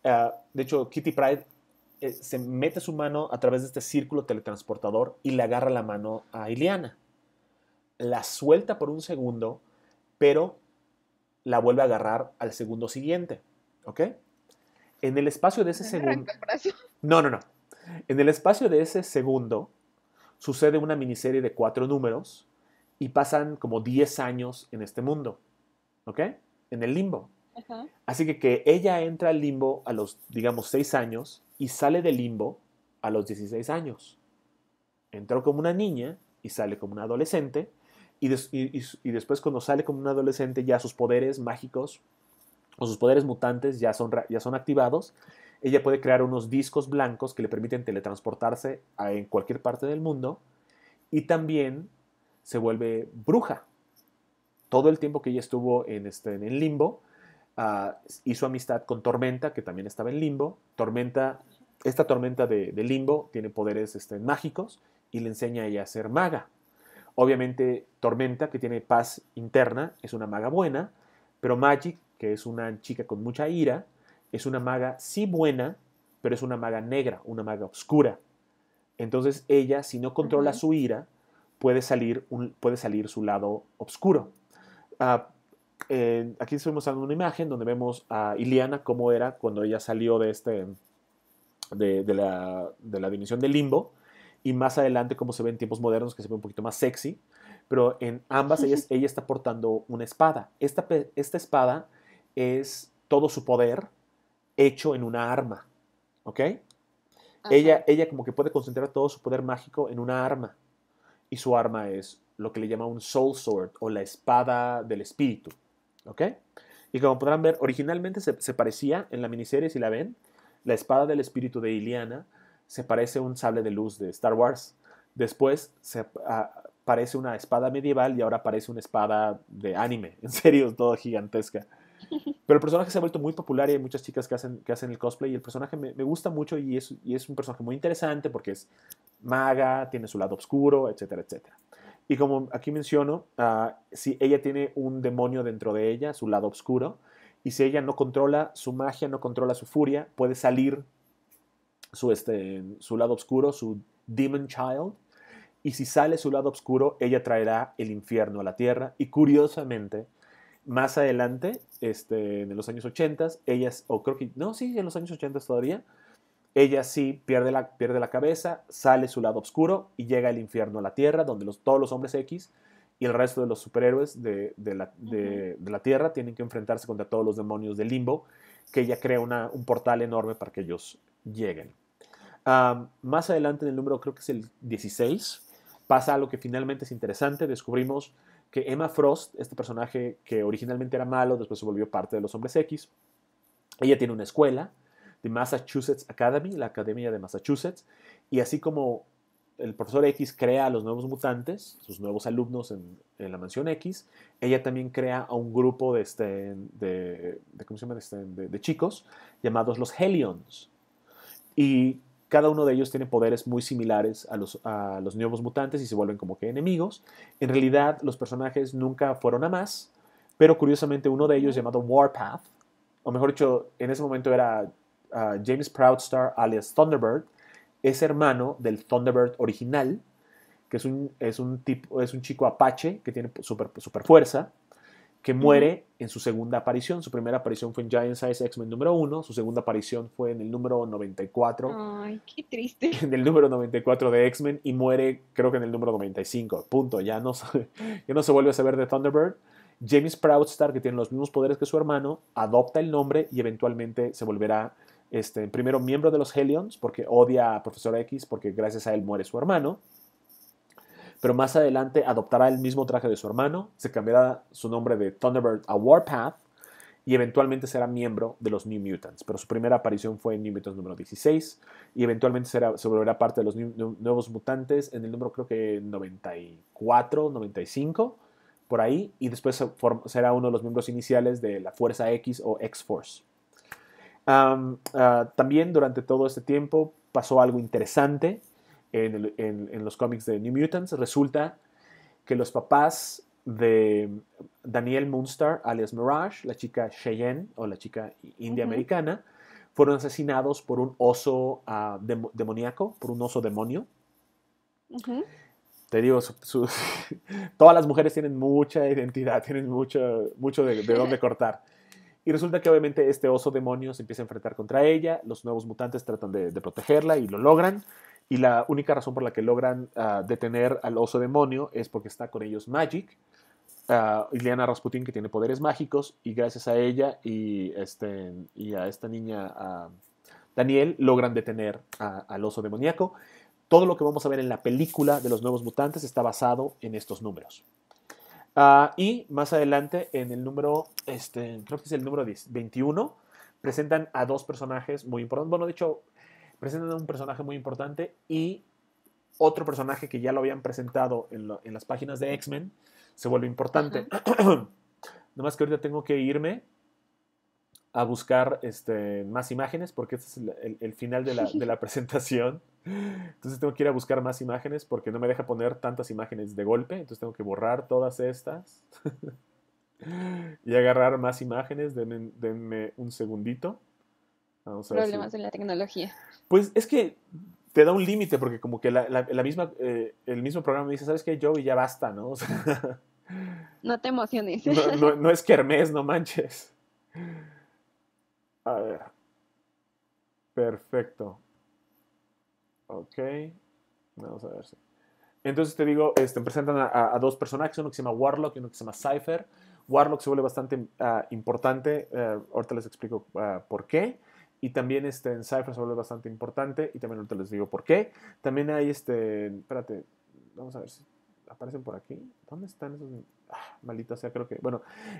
De hecho, Kitty Pryde se mete su mano a través de este círculo teletransportador y le agarra la mano a Ileana. La suelta por un segundo, pero la vuelve a agarrar al segundo siguiente. ¿Ok? En el espacio de ese No le segundo... arranca el brazo. No, no, no. En el espacio de ese segundo sucede una miniserie de 4 números y pasan como 10 años en este mundo. ¿Ok? En el limbo. Ajá. Así que ella entra al limbo a los, digamos, 6 años y sale del limbo a los 16 años. Entró como una niña y sale como una adolescente. Y después cuando sale como una adolescente ya sus poderes mágicos o sus poderes mutantes ya son activados. Ella puede crear unos discos blancos que le permiten teletransportarse en cualquier parte del mundo. Y también se vuelve bruja. Todo el tiempo que ella estuvo en el limbo, hizo amistad con Tormenta, que también estaba en limbo. Esta Tormenta de limbo tiene poderes mágicos y le enseña a ella a ser maga. Obviamente Tormenta, que tiene paz interna, es una maga buena, pero Magic, que es una chica con mucha ira, es una maga sí buena, pero es una maga negra, una maga oscura. Entonces ella, si no controla Ajá. su ira, puede salir su lado oscuro. Ah, aquí estoy mostrando una imagen donde vemos a Ileana cómo era cuando ella salió de la dimensión del limbo, y más adelante cómo se ve en tiempos modernos, que se ve un poquito más sexy. Pero en ambas ella está portando una espada. Esta espada es todo su poder hecho en una arma. ¿Ok? Ajá. Ella como que puede concentrar todo su poder mágico en una arma. Y su arma es lo que le llama un Soul Sword o la espada del espíritu. ¿Ok? Y como podrán ver, originalmente se parecía en la miniserie, si la ven, la espada del espíritu de Ileana se parece a un sable de luz de Star Wars. Después parece una espada medieval y ahora parece una espada de anime. En serio, todo gigantesca. Pero el personaje se ha vuelto muy popular y hay muchas chicas que hacen el cosplay. Y el personaje me gusta mucho y es un personaje muy interesante porque es maga, tiene su lado oscuro, etcétera, etcétera. Y como aquí menciono, si ella tiene un demonio dentro de ella, su lado oscuro, y si ella no controla su magia, no controla su furia, puede salir su lado oscuro, su Demon Child, y si sale su lado oscuro, ella traerá el infierno a la tierra. Y curiosamente, más adelante, en los años 80, ella, o creo que, no, sí, en los años 80 todavía, ella sí pierde la cabeza, sale su lado oscuro y llega el infierno a la tierra, donde todos los hombres X y el resto de los superhéroes Ujú. de la tierra tienen que enfrentarse contra todos los demonios del limbo, que ella crea un portal enorme para que ellos lleguen. Más adelante en el número, creo que es el 16, pasa algo que finalmente es interesante. Descubrimos que Emma Frost, este personaje que originalmente era malo, después se volvió parte de los hombres X, ella tiene una escuela, de Massachusetts Academy, la Academia de Massachusetts, y así como el profesor X crea a los nuevos mutantes, sus nuevos alumnos en la mansión X, ella también crea a un grupo ¿cómo se llama? De chicos llamados los Hellions. Y cada uno de ellos tiene poderes muy similares a los nuevos mutantes y se vuelven como que enemigos. En realidad, los personajes nunca fueron a más, pero curiosamente uno de ellos, Ujú. llamado Warpath, o mejor dicho, en ese momento era James Proudstar alias Thunderbird, es hermano del Thunderbird original, que es un chico apache que tiene super fuerza, que Ujú. muere en su segunda aparición. Su primera aparición fue en Giant Size X-Men número 1, su segunda aparición fue en el número 94, Ay, qué triste. en el número 94 de X-Men, y muere creo que en el número 95. Punto, ya no se vuelve a saber de Thunderbird. James Proudstar, que tiene los mismos poderes que su hermano, adopta el nombre y eventualmente se volverá primero miembro de los Hellions, porque odia a Profesor X, porque gracias a él muere su hermano. Pero más adelante adoptará el mismo traje de su hermano, se cambiará su nombre de Thunderbird a Warpath y eventualmente será miembro de los New Mutants. Pero su primera aparición fue en New Mutants número 16 y eventualmente se volverá parte de los nuevos mutantes en el número creo que 94, 95, por ahí, y después será uno de los miembros iniciales de la Fuerza X o X-Force. También durante todo este tiempo pasó algo interesante en los cómics de New Mutants. Resulta que los papás de Danielle Moonstar, alias Mirage, la chica Cheyenne o la chica india Ujú. americana, fueron asesinados por un oso demoníaco, por un oso demonio. Ujú. Te digo, todas las mujeres tienen mucha identidad, tienen mucho de dónde cortar. Y resulta que obviamente este oso demonio se empieza a enfrentar contra ella, los nuevos mutantes tratan de protegerla y lo logran, y la única razón por la que logran detener al oso demonio es porque está con ellos Magic, Ileana Rasputin, que tiene poderes mágicos, y gracias a ella y a esta niña Daniel logran detener al oso demoníaco. Todo lo que vamos a ver en la película de los nuevos mutantes está basado en estos números. Y más adelante, en el número, creo que es el número 21, presentan a dos personajes muy importantes. Bueno, de hecho, presentan a un personaje muy importante y otro personaje que ya lo habían presentado en las páginas de X-Men se vuelve importante. Nomás que ahorita tengo que irme a buscar más imágenes porque este es el final de la presentación. Entonces tengo que ir a buscar más imágenes porque no me deja poner tantas imágenes de golpe. Entonces tengo que borrar todas estas y agarrar más imágenes. Denme un segundito. Vamos a ver si... Problemas de la tecnología. Pues es que te da un límite porque como que el mismo programa me dice, ¿sabes qué, Joey? Ya basta, ¿no? O sea, No te emociones. no es kermés, no manches. A ver. Perfecto. Ok. Vamos a ver si... Entonces te digo, presentan a dos personajes, uno que se llama Warlock y uno que se llama Cypher. Warlock se vuelve bastante importante, ahorita les explico por qué. Y también en Cypher se vuelve bastante importante y también ahorita les digo por qué. También hay, espérate, vamos a ver si aparecen por aquí. ¿Dónde están esos? Maldita sea, creo que, bueno,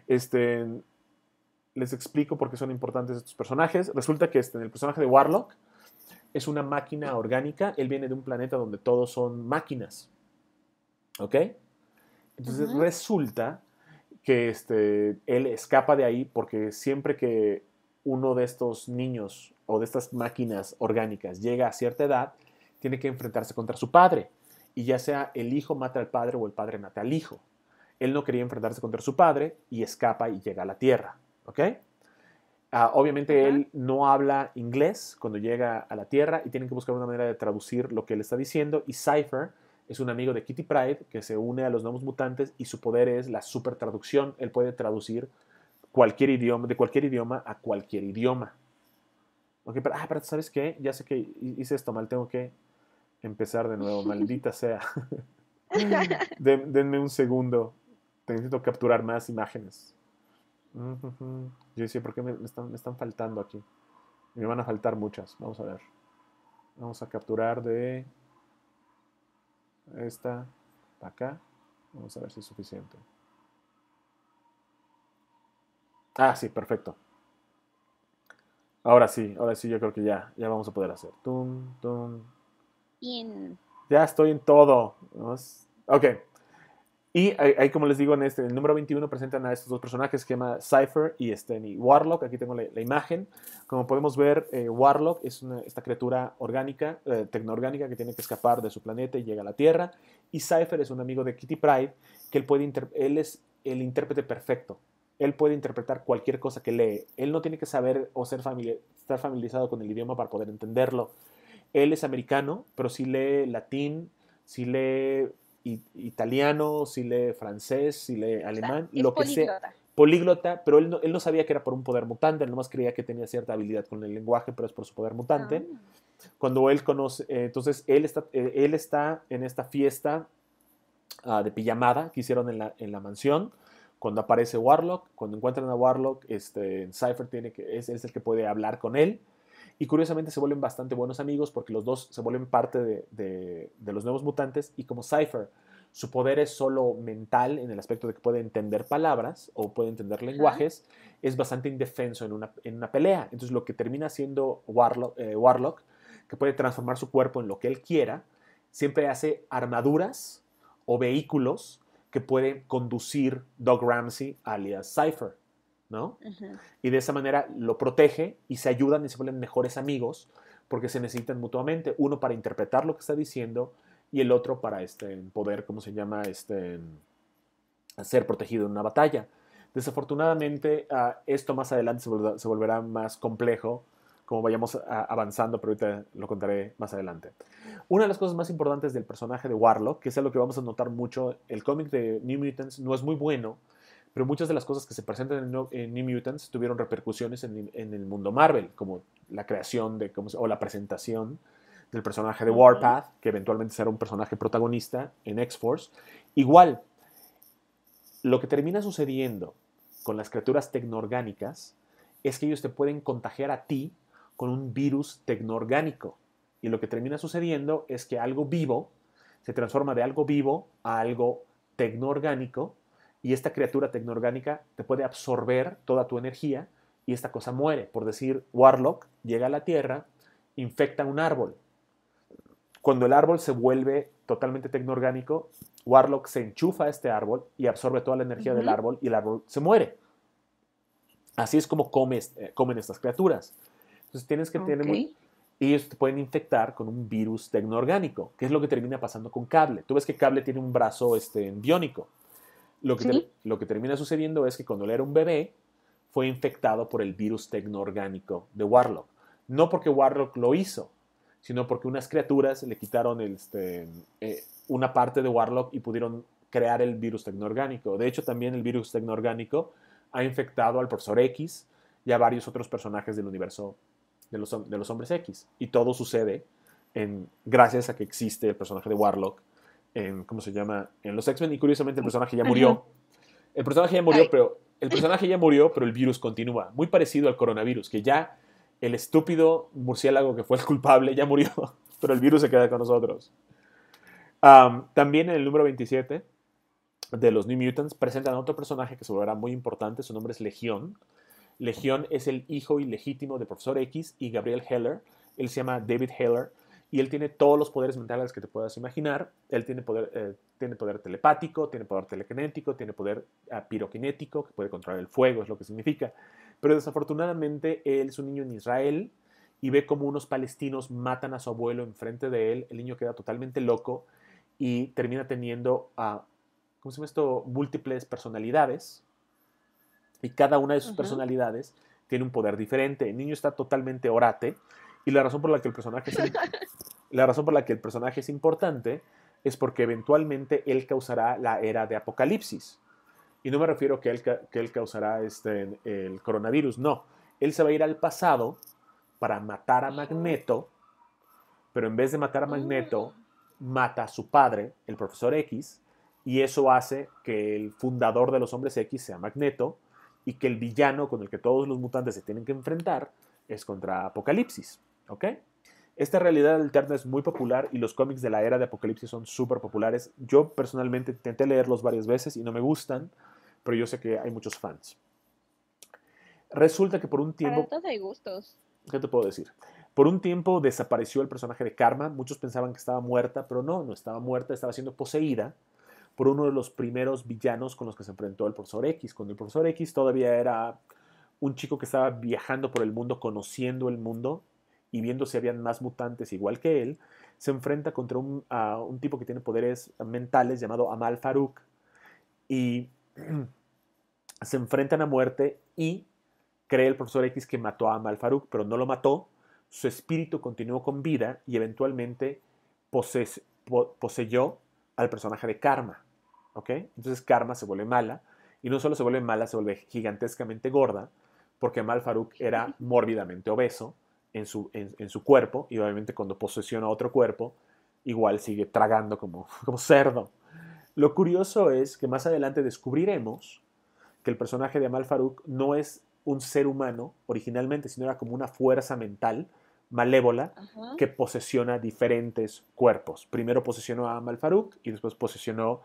les explico por qué son importantes estos personajes. Resulta que el personaje de Warlock es una máquina orgánica, él viene de un planeta donde todos son máquinas. ¿Ok? Entonces Ujú. resulta que él escapa de ahí porque siempre que uno de estos niños o de estas máquinas orgánicas llega a cierta edad, tiene que enfrentarse contra su padre. Y ya sea el hijo mata al padre o el padre mata al hijo. Él no quería enfrentarse contra su padre y escapa y llega a la Tierra. ¿Ok? Obviamente Ajá. él no habla inglés cuando llega a la Tierra y tienen que buscar una manera de traducir lo que él está diciendo. Y Cypher es un amigo de Kitty Pryde que se une a los nuevos mutantes y su poder es la super traducción. Él puede traducir cualquier idioma, de cualquier idioma a cualquier idioma. Okay, pero ¿sabes qué? Ya sé que hice esto mal, tengo que empezar de nuevo, maldita sea. Denme un segundo, necesito capturar más imágenes. Yo decía, ¿por qué me están faltando aquí? Me van a faltar muchas. Vamos a ver. Vamos a capturar de esta para acá. Vamos a ver si es suficiente. Sí, perfecto. Ahora sí, yo creo que ya vamos a poder hacer. Tum, tum. Bien. Ya estoy en todo. Ok. Y ahí, como les digo, en el número 21 presentan a estos dos personajes que se llama Cypher y Warlock. Aquí tengo la imagen. Como podemos ver, Warlock es esta criatura orgánica, tecnoorgánica, que tiene que escapar de su planeta y llega a la Tierra. Y Cypher es un amigo de Kitty Pryde, que él es el intérprete perfecto. Él puede interpretar cualquier cosa que lee. Él no tiene que saber o estar familiarizado con el idioma para poder entenderlo. Él es americano, pero sí lee latín, sí lee italiano, sí lee francés, sí lee O sea, alemán, es lo que sea, políglota. políglota, pero él no sabía que era por un poder mutante, él nomás creía que tenía cierta habilidad con el lenguaje, pero es por su poder Ah. mutante. Cuando él conoce, entonces él está en esta fiesta de pijamada que hicieron en la mansión. Cuando aparece Warlock, cuando encuentran a Warlock, Cypher es el que puede hablar con él. Y curiosamente se vuelven bastante buenos amigos porque los dos se vuelven parte de los nuevos mutantes. Y como Cypher, su poder es solo mental en el aspecto de que puede entender palabras o puede entender Ajá. lenguajes, es bastante indefenso en una pelea. Entonces lo que termina siendo Warlock, que puede transformar su cuerpo en lo que él quiera, siempre hace armaduras o vehículos que pueden conducir Doug Ramsey alias Cypher, ¿no? Ajá. Y de esa manera lo protege y se ayudan y se vuelven mejores amigos porque se necesitan mutuamente, uno para interpretar lo que está diciendo y el otro para poder, ¿cómo se llama? Ser protegido en una batalla. Desafortunadamente, esto más adelante se volverá más complejo como vayamos avanzando, pero ahorita lo contaré más adelante. Una de las cosas más importantes del personaje de Warlock, que es algo que vamos a notar mucho, el cómic de New Mutants no es muy bueno, pero muchas de las cosas que se presentan en New Mutants tuvieron repercusiones en el mundo Marvel, como la creación o la presentación del personaje de Ujú. Warpath, que eventualmente será un personaje protagonista en X-Force. Igual, lo que termina sucediendo con las criaturas tecnoorgánicas es que ellos te pueden contagiar a ti con un virus tecnoorgánico. Y lo que termina sucediendo es que algo vivo se transforma de algo vivo a algo tecnoorgánico, y esta criatura tecnoorgánica te puede absorber toda tu energía y esta cosa muere. Por decir, Warlock llega a la Tierra, infecta un árbol. Cuando el árbol se vuelve totalmente tecnoorgánico, Warlock se enchufa a este árbol y absorbe toda la energía del Ujú. árbol y el árbol se muere. Así es como comen estas criaturas. Entonces tienes que tener Ok. muy... Ellos te pueden infectar con un virus tecnoorgánico, que es lo que termina pasando con Cable. Tú ves que Cable tiene un brazo biónico. Sí. Lo que termina sucediendo es que cuando él era un bebé, fue infectado por el virus tecnoorgánico de Warlock. No porque Warlock lo hizo, sino porque unas criaturas le quitaron una parte de Warlock y pudieron crear el virus tecnoorgánico. De hecho, también el virus tecnoorgánico ha infectado al Profesor X y a varios otros personajes del universo de los Hombres X. Y todo sucede gracias a que existe el personaje de Warlock ¿cómo se llama? En los X-Men. Y curiosamente el personaje ya Ajá. murió. El personaje ya murió, Ay. pero el personaje ya murió, pero el virus continúa. Muy parecido al coronavirus, que ya el estúpido murciélago que fue el culpable ya murió, pero el virus se queda con nosotros. También en el número 27 de los New Mutants presentan a otro personaje que se volverá muy importante. Su nombre es Legión. Legión es el hijo ilegítimo de Profesor X y Gabriel Heller. Él se llama David Heller y él tiene todos los poderes mentales que te puedas imaginar. Él tiene poder telepático, tiene poder telequinético, tiene poder piroquinético, que puede controlar el fuego, es lo que significa. Pero desafortunadamente él es un niño en Israel y ve como unos palestinos matan a su abuelo enfrente de él. El niño queda totalmente loco y termina teniendo ¿cómo se llama esto? Múltiples personalidades, y cada una de sus Ajá. personalidades tiene un poder diferente. El niño está totalmente orate y la razón por la que la razón por la que el personaje es importante es porque eventualmente él causará la era de Apocalipsis. Y no me refiero que él causará el coronavirus, no. Él se va a ir al pasado para matar a Ajá. Magneto, pero en vez de matar a Ah. Magneto, mata a su padre, el Profesor X, y eso hace que el fundador de los Hombres X sea Magneto, y que el villano con el que todos los mutantes se tienen que enfrentar es contra Apocalipsis. ¿Ok? Esta realidad alterna es muy popular y los cómics de la era de Apocalipsis son súper populares. Yo personalmente intenté leerlos varias veces y no me gustan, pero yo sé que hay muchos fans. Resulta que por un Para tiempo, todos hay gustos. ¿qué te puedo decir? Por un tiempo desapareció el personaje de Karma. Muchos pensaban que estaba muerta, pero no estaba muerta, estaba siendo poseída por uno de los primeros villanos con los que se enfrentó el Profesor X. Cuando el Profesor X todavía era un chico que estaba viajando por el mundo, conociendo el mundo y viendo si habían más mutantes igual que él, se enfrenta contra un tipo que tiene poderes mentales llamado Amal Farouk y se enfrentan a muerte y cree el Profesor X que mató a Amal Farouk, pero no lo mató. Su espíritu continuó con vida y eventualmente poseyó al personaje de Karma. ¿Ok? Entonces Karma se vuelve mala y no solo se vuelve mala, se vuelve gigantescamente gorda porque Amal Farouk era mórbidamente obeso en su cuerpo y obviamente cuando posesiona otro cuerpo igual sigue tragando como cerdo. Lo curioso es que más adelante descubriremos que el personaje de Amal Farouk no es un ser humano originalmente, sino era como una fuerza mental malévola Ajá. que posesiona diferentes cuerpos. Primero posesionó a Amal Farouk y después posesionó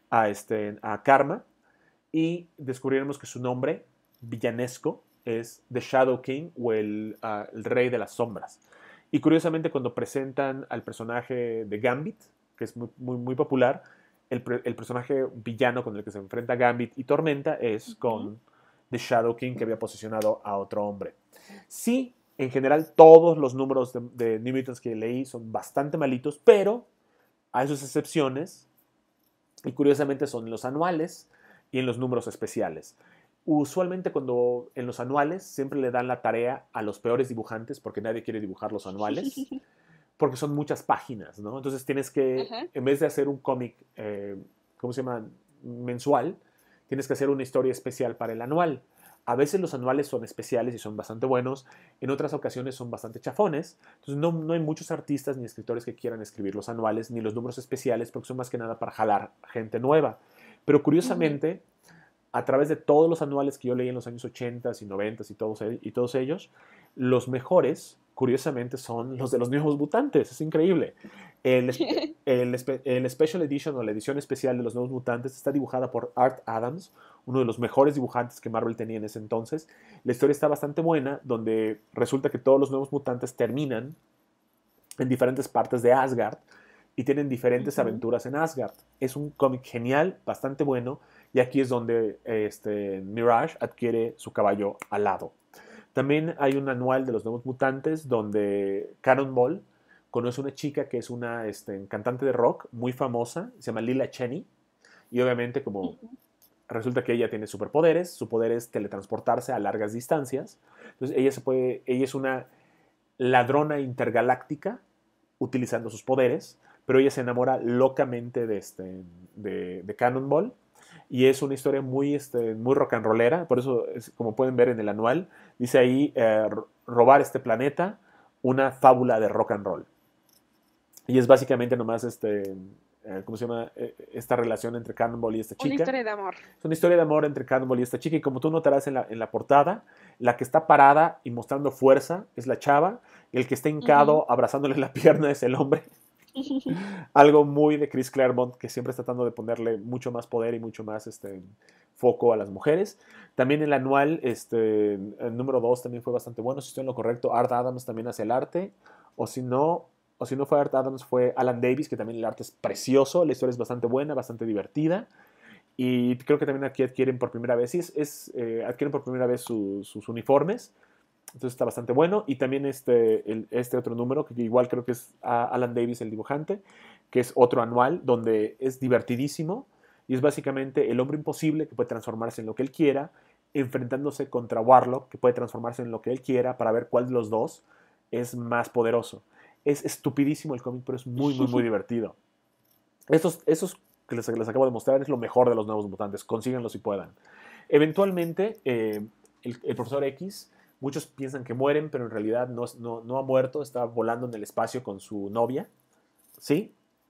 a Karma y descubriremos que su nombre villanesco es The Shadow King o el Rey de las Sombras. Y curiosamente cuando presentan al personaje de Gambit, que es muy popular, el personaje villano con el que se enfrenta Gambit y Tormenta es Ujú. con The Shadow King que había posicionado a otro hombre. Sí, en general todos los números de New Mutants que leí son bastante malitos, pero hay sus excepciones y curiosamente son los anuales y en los números especiales. Usualmente cuando en los anuales siempre le dan la tarea a los peores dibujantes porque nadie quiere dibujar los anuales, porque son muchas páginas, ¿no? Entonces tienes que, Ajá. en vez de hacer un cómic, ¿cómo se llama? Mensual, tienes que hacer una historia especial para el anual. A veces los anuales son especiales y son bastante buenos, en otras ocasiones son bastante chafones. Entonces no hay muchos artistas ni escritores que quieran escribir los anuales ni los números especiales porque son más que nada para jalar gente nueva. Pero Ujú. curiosamente, a través de todos los anuales que yo leí en los años 80 y 90 y todos ellos, los mejores, curiosamente, son los de los Nuevos Mutantes. Es increíble. El, el Special Edition o la edición especial de los Nuevos Mutantes está dibujada por Art Adams, uno de los mejores dibujantes que Marvel tenía en ese entonces. La historia está bastante buena, donde resulta que todos los Nuevos Mutantes terminan en diferentes partes de Asgard y tienen diferentes Ujú. aventuras en Asgard. Es un cómic genial, bastante bueno, y aquí es donde Mirage adquiere su caballo alado. También hay un anual de los Nuevos Mutantes donde Cannonball conoce una chica que es una cantante de rock muy famosa, se llama Lila Cheney, y obviamente como Ujú. resulta que ella tiene superpoderes, su poder es teletransportarse a largas distancias, entonces ella es una ladrona intergaláctica utilizando sus poderes, pero ella se enamora locamente de Cannonball y es una historia muy, muy rock and rollera, por eso, como pueden ver en el anual, dice ahí, robar este planeta, una fábula de rock and roll. Y es básicamente nomás, ¿cómo se llama? Esta relación entre Cannonball y esta Una chica. historia de amor. Es una historia de amor entre Cannonball y esta chica, y como tú notarás en la portada, la que está parada y mostrando fuerza es la chava, y el que está Ujú. hincado abrazándole la pierna es el hombre. Algo muy de Chris Claremont, que siempre está tratando de ponerle mucho más poder y mucho más foco a las mujeres. También el anual, el número 2 también fue bastante bueno, si estoy en lo correcto. Art Adams también hace el arte, o si no, o si no fue Art Adams, fue Alan Davis, que también el arte es precioso, la historia es bastante buena, bastante divertida. Y creo que también aquí adquieren por primera vez, sí, adquieren por primera vez sus uniformes. Entonces está bastante bueno. Y también este otro número, que igual creo que es Alan Davis, el dibujante, que es otro anual, donde es divertidísimo. Y es básicamente el hombre imposible que puede transformarse en lo que él quiera, enfrentándose contra Warlock, que puede transformarse en lo que él quiera, para ver cuál de los dos es más poderoso. Es estupidísimo el cómic, pero es muy, muy, muy divertido. Esos que les acabo de mostrar es lo mejor de los Nuevos Mutantes. Consíganlo si puedan. Eventualmente, el profesor X, muchos piensan que mueren, pero en realidad no ha muerto, está volando en el espacio con su novia. ¿Sí?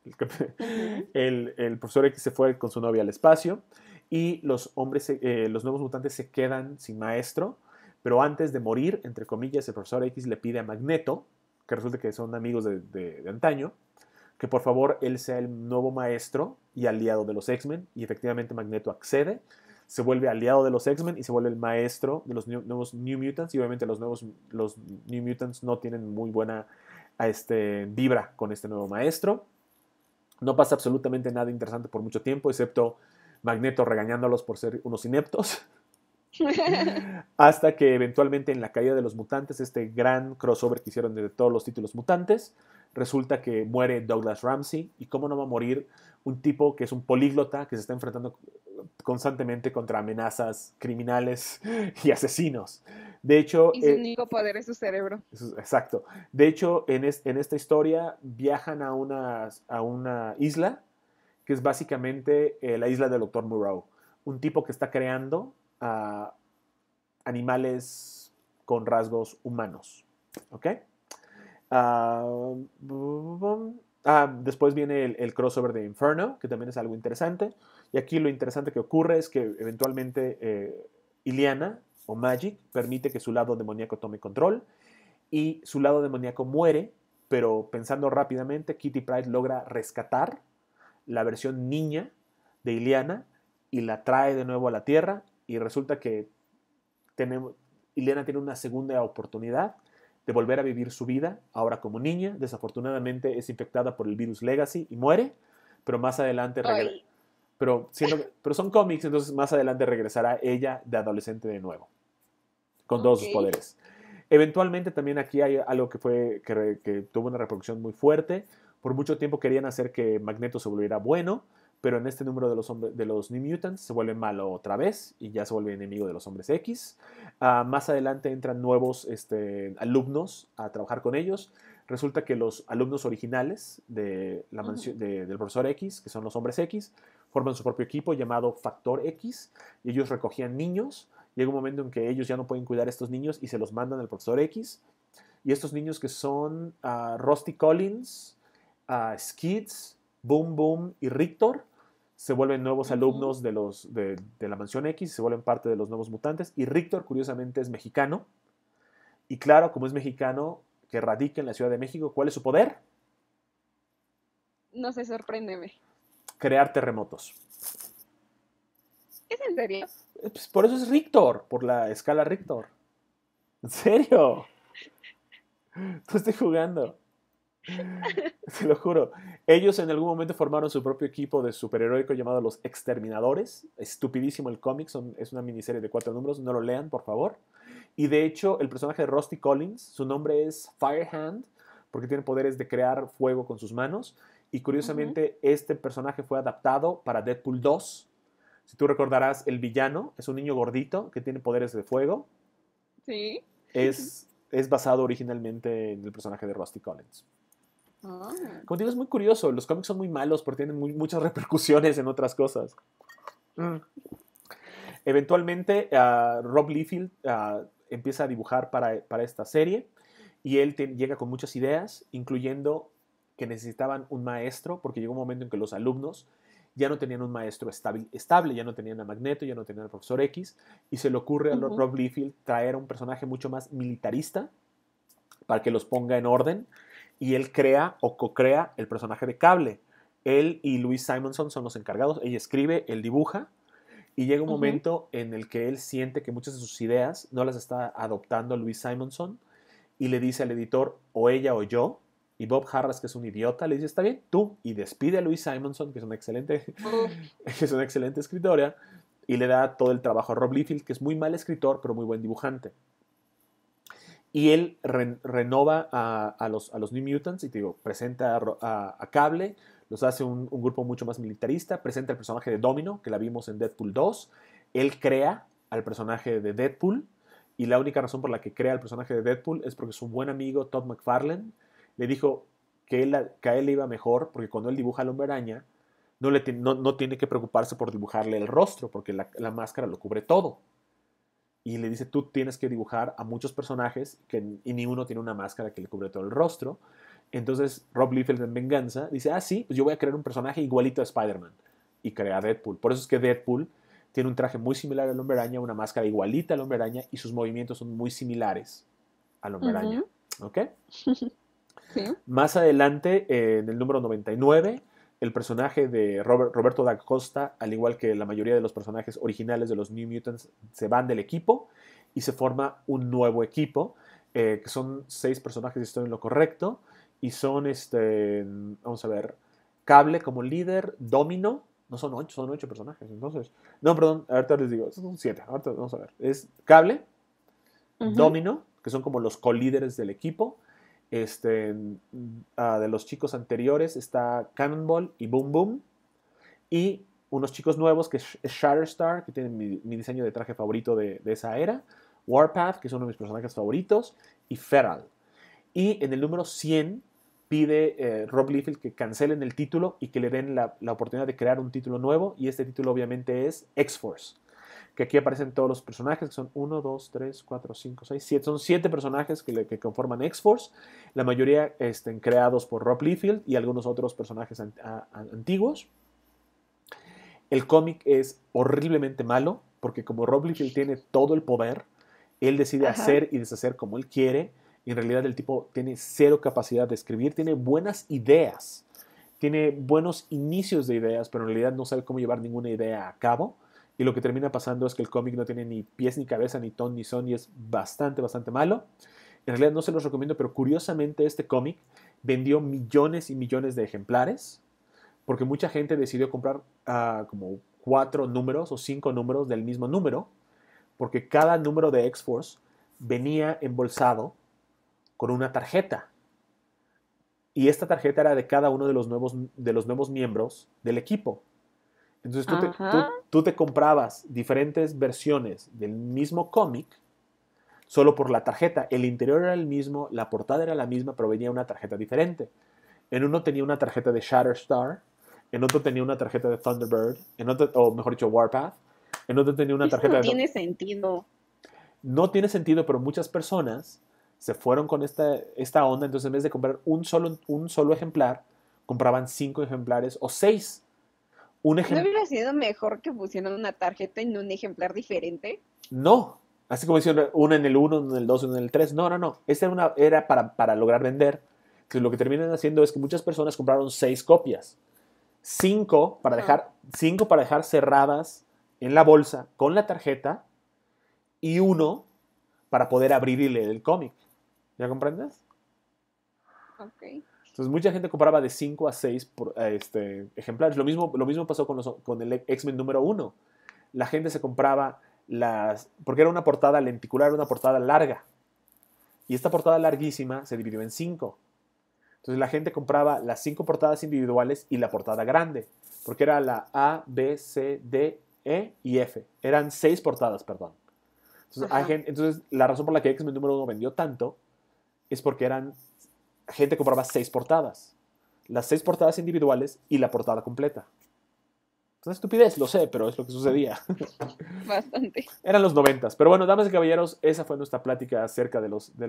Ujú. El profesor X se fue con su novia al espacio y los nuevos mutantes se quedan sin maestro, pero antes de morir, entre comillas, el profesor X le pide a Magneto, que resulta que son amigos de antaño, que por favor él sea el nuevo maestro y aliado de los X-Men, y efectivamente Magneto accede, se vuelve aliado de los X-Men y se vuelve el maestro de los nuevos New Mutants, y obviamente los New Mutants no tienen muy buena vibra con este nuevo maestro. No pasa absolutamente nada interesante por mucho tiempo, excepto Magneto regañándolos por ser unos ineptos. Hasta que eventualmente en la caída de los mutantes, este gran crossover que hicieron de todos los títulos mutantes, resulta que muere Douglas Ramsey. ¿Y cómo no va a morir un tipo que es un políglota que se está enfrentando constantemente contra amenazas criminales y asesinos? De hecho, Y su único poder es su cerebro. exacto. De hecho, en esta historia viajan a una isla que es básicamente la isla del Doctor Moreau. Un tipo que está creando animales con rasgos humanos. ¿Ok? Ah, después viene el crossover de Inferno, que también es algo interesante. Y aquí lo interesante que ocurre es que eventualmente Iliana o Magic permite que su lado demoníaco tome control y su lado demoníaco muere, pero pensando rápidamente, Kitty Pryde logra rescatar la versión niña de Iliana y la trae de nuevo a la Tierra y resulta que tenemos, Iliana tiene una segunda oportunidad de volver a vivir su vida, ahora como niña. Desafortunadamente es infectada por el virus Legacy y muere, pero más adelante regresa. Ay, Pero son cómics, entonces más adelante regresará ella de adolescente de nuevo, con todos ok. sus poderes. Eventualmente también aquí hay algo que tuvo una reproducción muy fuerte. Por mucho tiempo querían hacer que Magneto se volviera bueno, pero en este número de los New Mutants se vuelve malo otra vez y ya se vuelve enemigo de los Hombres X. Más adelante entran nuevos alumnos a trabajar con ellos. Resulta que los alumnos originales de la Ujú. del profesor X, que son los Hombres X, forman su propio equipo llamado Factor X y ellos recogían niños. Llega un momento en que ellos ya no pueden cuidar a estos niños y se los mandan al profesor X. Y estos niños que son Rusty Collins, Skids, Boom Boom y Rictor se vuelven nuevos Ujú. alumnos de la Mansión X, se vuelven parte de los nuevos mutantes. Y Rictor, curiosamente, es mexicano. Y claro, como es mexicano, que radica en la Ciudad de México, ¿cuál es su poder? No sé, sorpréndeme. Crear terremotos. ¿Es en serio? Pues por eso es Rictor, por la escala Rictor. ¿En serio? No estoy jugando. Te lo juro. Ellos en algún momento formaron su propio equipo de superheroico llamado Los Exterminadores. Estupidísimo el cómic, es una miniserie de 4 números, no lo lean, por favor. Y de hecho, el personaje de Rusty Collins, su nombre es Firehand, porque tiene poderes de crear fuego con sus manos. Y Ujú. curiosamente, este personaje fue adaptado para Deadpool 2. Si tú recordarás, el villano es un niño gordito que tiene poderes de fuego. Sí. Es basado originalmente en el personaje de Rusty Collins. Ah. Como te digo, es muy curioso. Los cómics son muy malos porque tienen muchas repercusiones en otras cosas. Mm. Eventualmente, Rob Liefeld empieza a dibujar para esta serie y él llega con muchas ideas, incluyendo que necesitaban un maestro, porque llegó un momento en que los alumnos ya no tenían un maestro estable, ya no tenían a Magneto, ya no tenían al Profesor X, y se le ocurre a Ujú. Rob Liefeld traer a un personaje mucho más militarista para que los ponga en orden, y él crea o co-crea el personaje de Cable. Él y Louise Simonson son los encargados, ella escribe, él dibuja, y llega un Ujú. momento en el que él siente que muchas de sus ideas no las está adoptando Louise Simonson, y le dice al editor, o ella o yo, y Bob Harras, que es un idiota, le dice, está bien, tú, y despide a Louise Simonson, que es una excelente, Uf. que es una excelente escritora, y le da todo el trabajo a Rob Liefeld, que es muy mal escritor, pero muy buen dibujante. Y él renova a los New Mutants y te digo, presenta a Cable, los hace un grupo mucho más militarista, presenta el personaje de Domino, que la vimos en Deadpool 2. Él crea al personaje de Deadpool y la única razón por la que crea el personaje de Deadpool es porque su buen amigo Todd McFarlane le dijo que a él le iba mejor porque cuando él dibuja al Hombre Araña no tiene que preocuparse por dibujarle el rostro porque la máscara lo cubre todo y le dice, tú tienes que dibujar a muchos personajes y ni uno tiene una máscara que le cubre todo el rostro. Entonces Rob Liefeld en venganza dice, sí, pues yo voy a crear un personaje igualito a Spider-Man. Y crea a Deadpool. Por eso es que Deadpool tiene un traje muy similar al Hombre Araña, una máscara igualita al Hombre Araña y sus movimientos son muy similares al Hombre Araña. Ujú. ¿Ok? Sí. Más adelante, en el número 99, el personaje de Roberto da Costa, al igual que la mayoría de los personajes originales de los New Mutants, se van del equipo y se forma un nuevo equipo, que son 6 personajes, si estoy en lo correcto, y son, vamos a ver, Cable como líder, Domino, no son 8 personajes, entonces, no, perdón, ahorita les digo, son 7, ahorita vamos a ver, es Cable, Ujú. Domino, que son como los co-líderes del equipo. De los chicos anteriores está Cannonball y Boom Boom. Y unos chicos nuevos que es Shatterstar, que tienen mi diseño de traje favorito de esa era. Warpath, que es uno de mis personajes favoritos. Y Feral. Y en el número 100 pide Rob Liefeld que cancelen el título y que le den la oportunidad de crear un título nuevo. Y este título obviamente es X-Force, que aquí aparecen todos los personajes, que son 1, 2, 3, 4, 5, 6, 7. Son 7 personajes que conforman X-Force, la mayoría creados por Rob Liefeld y algunos otros personajes antiguos. El cómic es horriblemente malo, porque como Rob Liefeld tiene todo el poder, él decide Ajá. hacer y deshacer como él quiere, y en realidad el tipo tiene cero capacidad de escribir, tiene buenas ideas, tiene buenos inicios de ideas, pero en realidad no sabe cómo llevar ninguna idea a cabo. Y lo que termina pasando es que el cómic no tiene ni pies ni cabeza, ni ton ni son, y es bastante, bastante malo. En realidad no se los recomiendo, pero curiosamente este cómic vendió millones y millones de ejemplares, porque mucha gente decidió comprar como 4 números o 5 números del mismo número, porque cada número de X-Force venía embolsado con una tarjeta. Y esta tarjeta era de cada uno de los nuevos miembros del equipo. Entonces Ajá. tú te comprabas diferentes versiones del mismo cómic solo por la tarjeta. El interior era el mismo, la portada era la misma, pero venía una tarjeta diferente. En uno tenía una tarjeta de Shatterstar, en otro tenía una tarjeta de Thunderbird, en otro, o mejor dicho, Warpath, en otro tenía una Eso tarjeta no de... tiene sentido. No tiene sentido, pero muchas personas se fueron con esta onda, entonces en vez de comprar un solo ejemplar, compraban 5 ejemplares o 6. Un ¿No ejemplar... hubiera sido mejor que pusieran una tarjeta en un ejemplar diferente? No. Así como hicieron una en el 1, una en el 2, una en el 3. No, no, no. Esta era para lograr vender. Entonces lo que terminan haciendo es que muchas personas compraron 6 copias. 5 para Ajá. dejar, 5 para dejar cerradas en la bolsa con la tarjeta y uno para poder abrir y leer el cómic. ¿Ya comprendes? Ok. Entonces mucha gente compraba de 5 a 6 ejemplares. Lo mismo pasó con el X-Men número 1. La gente se compraba porque era una portada lenticular, una portada larga. Y esta portada larguísima se dividió en 5. Entonces la gente compraba las 5 portadas individuales y la portada grande, porque era la A, B, C, D, E y F. Eran 6 portadas, perdón. Ajá. Entonces la razón por la que X-Men número 1 vendió tanto es porque gente compraba 6 portadas. Las 6 portadas individuales y la portada completa. Es una estupidez, lo sé, pero es lo que sucedía. Bastante. Eran los 90. Pero bueno, damas y caballeros, esa fue nuestra plática acerca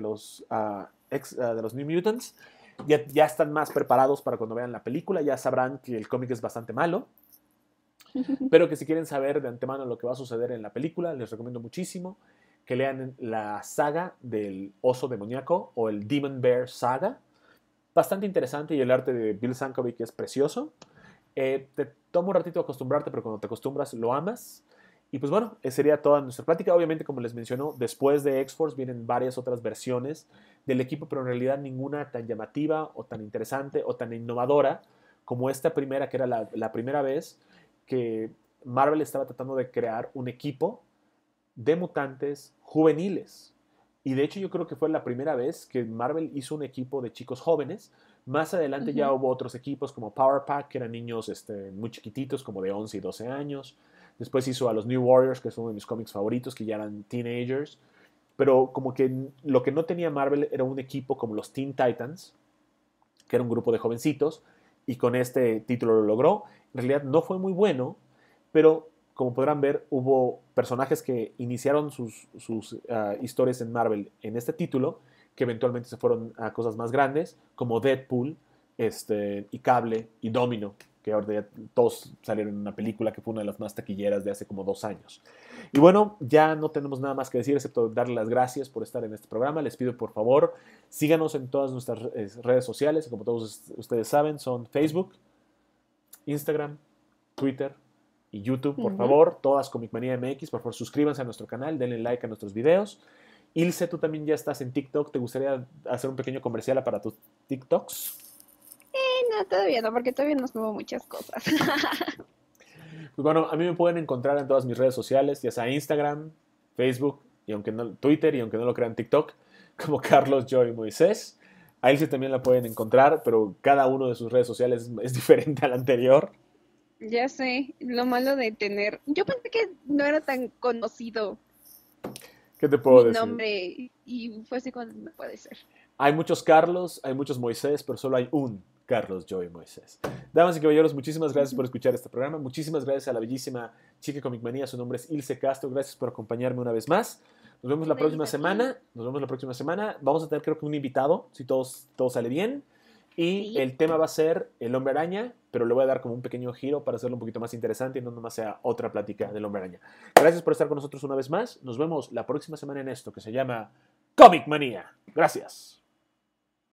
de los New Mutants. Ya están más preparados para cuando vean la película, ya sabrán que el cómic es bastante malo, pero que si quieren saber de antemano lo que va a suceder en la película, les recomiendo muchísimo que lean la saga del oso demoníaco o el Demon Bear Saga. Bastante interesante y el arte de Bill Sankovic es precioso. Te toma un ratito acostumbrarte, pero cuando te acostumbras lo amas. Y pues bueno, esa sería toda nuestra plática. Obviamente, como les mencionó, después de X-Force vienen varias otras versiones del equipo, pero en realidad ninguna tan llamativa o tan interesante o tan innovadora como esta primera, que era la primera vez que Marvel estaba tratando de crear un equipo de mutantes juveniles. Y de hecho yo creo que fue la primera vez que Marvel hizo un equipo de chicos jóvenes. Más adelante ya Ujú. hubo otros equipos como Power Pack, que eran niños muy chiquititos, como de 11 y 12 años. Después hizo a los New Warriors, que es uno de mis cómics favoritos, que ya eran teenagers. Pero como que lo que no tenía Marvel era un equipo como los Teen Titans, que era un grupo de jovencitos, y con este título lo logró. En realidad no fue muy bueno, pero como podrán ver, hubo personajes que iniciaron sus historias en Marvel en este título, que eventualmente se fueron a cosas más grandes, como Deadpool, y Cable y Domino, que ahora ya todos salieron en una película que fue una de las más taquilleras de hace como 2 años. Y bueno, ya no tenemos nada más que decir excepto darle las gracias por estar en este programa. Les pido por favor, síganos en todas nuestras redes sociales, como todos ustedes saben, son Facebook, Instagram, Twitter y YouTube, por Ujú. favor, todas Comic Manía MX, por favor suscríbanse a nuestro canal, denle like a nuestros videos. Ilse, tú también ya estás en TikTok, ¿te gustaría hacer un pequeño comercial para tus TikToks? No, todavía no, porque todavía no subo muchas cosas. Pues bueno, a mí me pueden encontrar en todas mis redes sociales, ya sea Instagram, Facebook, y aunque no, Twitter, y aunque no lo crean TikTok, como Carlos Joy Moisés. A Ilse también la pueden encontrar, pero cada uno de sus redes sociales es diferente al anterior. Ya sé, lo malo de tener. Yo pensé que no era tan conocido ¿Qué te puedo mi decir? nombre y fue así cuando no puede ser. Hay muchos Carlos, hay muchos Moisés, pero solo hay un Carlos Joy Moisés. Damas y caballeros, muchísimas gracias por escuchar este programa. Muchísimas gracias a la bellísima chica Comic Manía. Su nombre es Ilse Castro. Gracias por acompañarme una vez más. Nos vemos la próxima Gracias a ti. semana. Nos vemos la próxima semana. Vamos a tener, creo que, un invitado, si todo sale bien. Y Sí. el tema va a ser el Hombre Araña, pero le voy a dar como un pequeño giro para hacerlo un poquito más interesante y no nomás sea otra plática del Hombre Araña. Gracias por estar con nosotros una vez más. Nos vemos la próxima semana en esto que se llama Comic Manía. Gracias.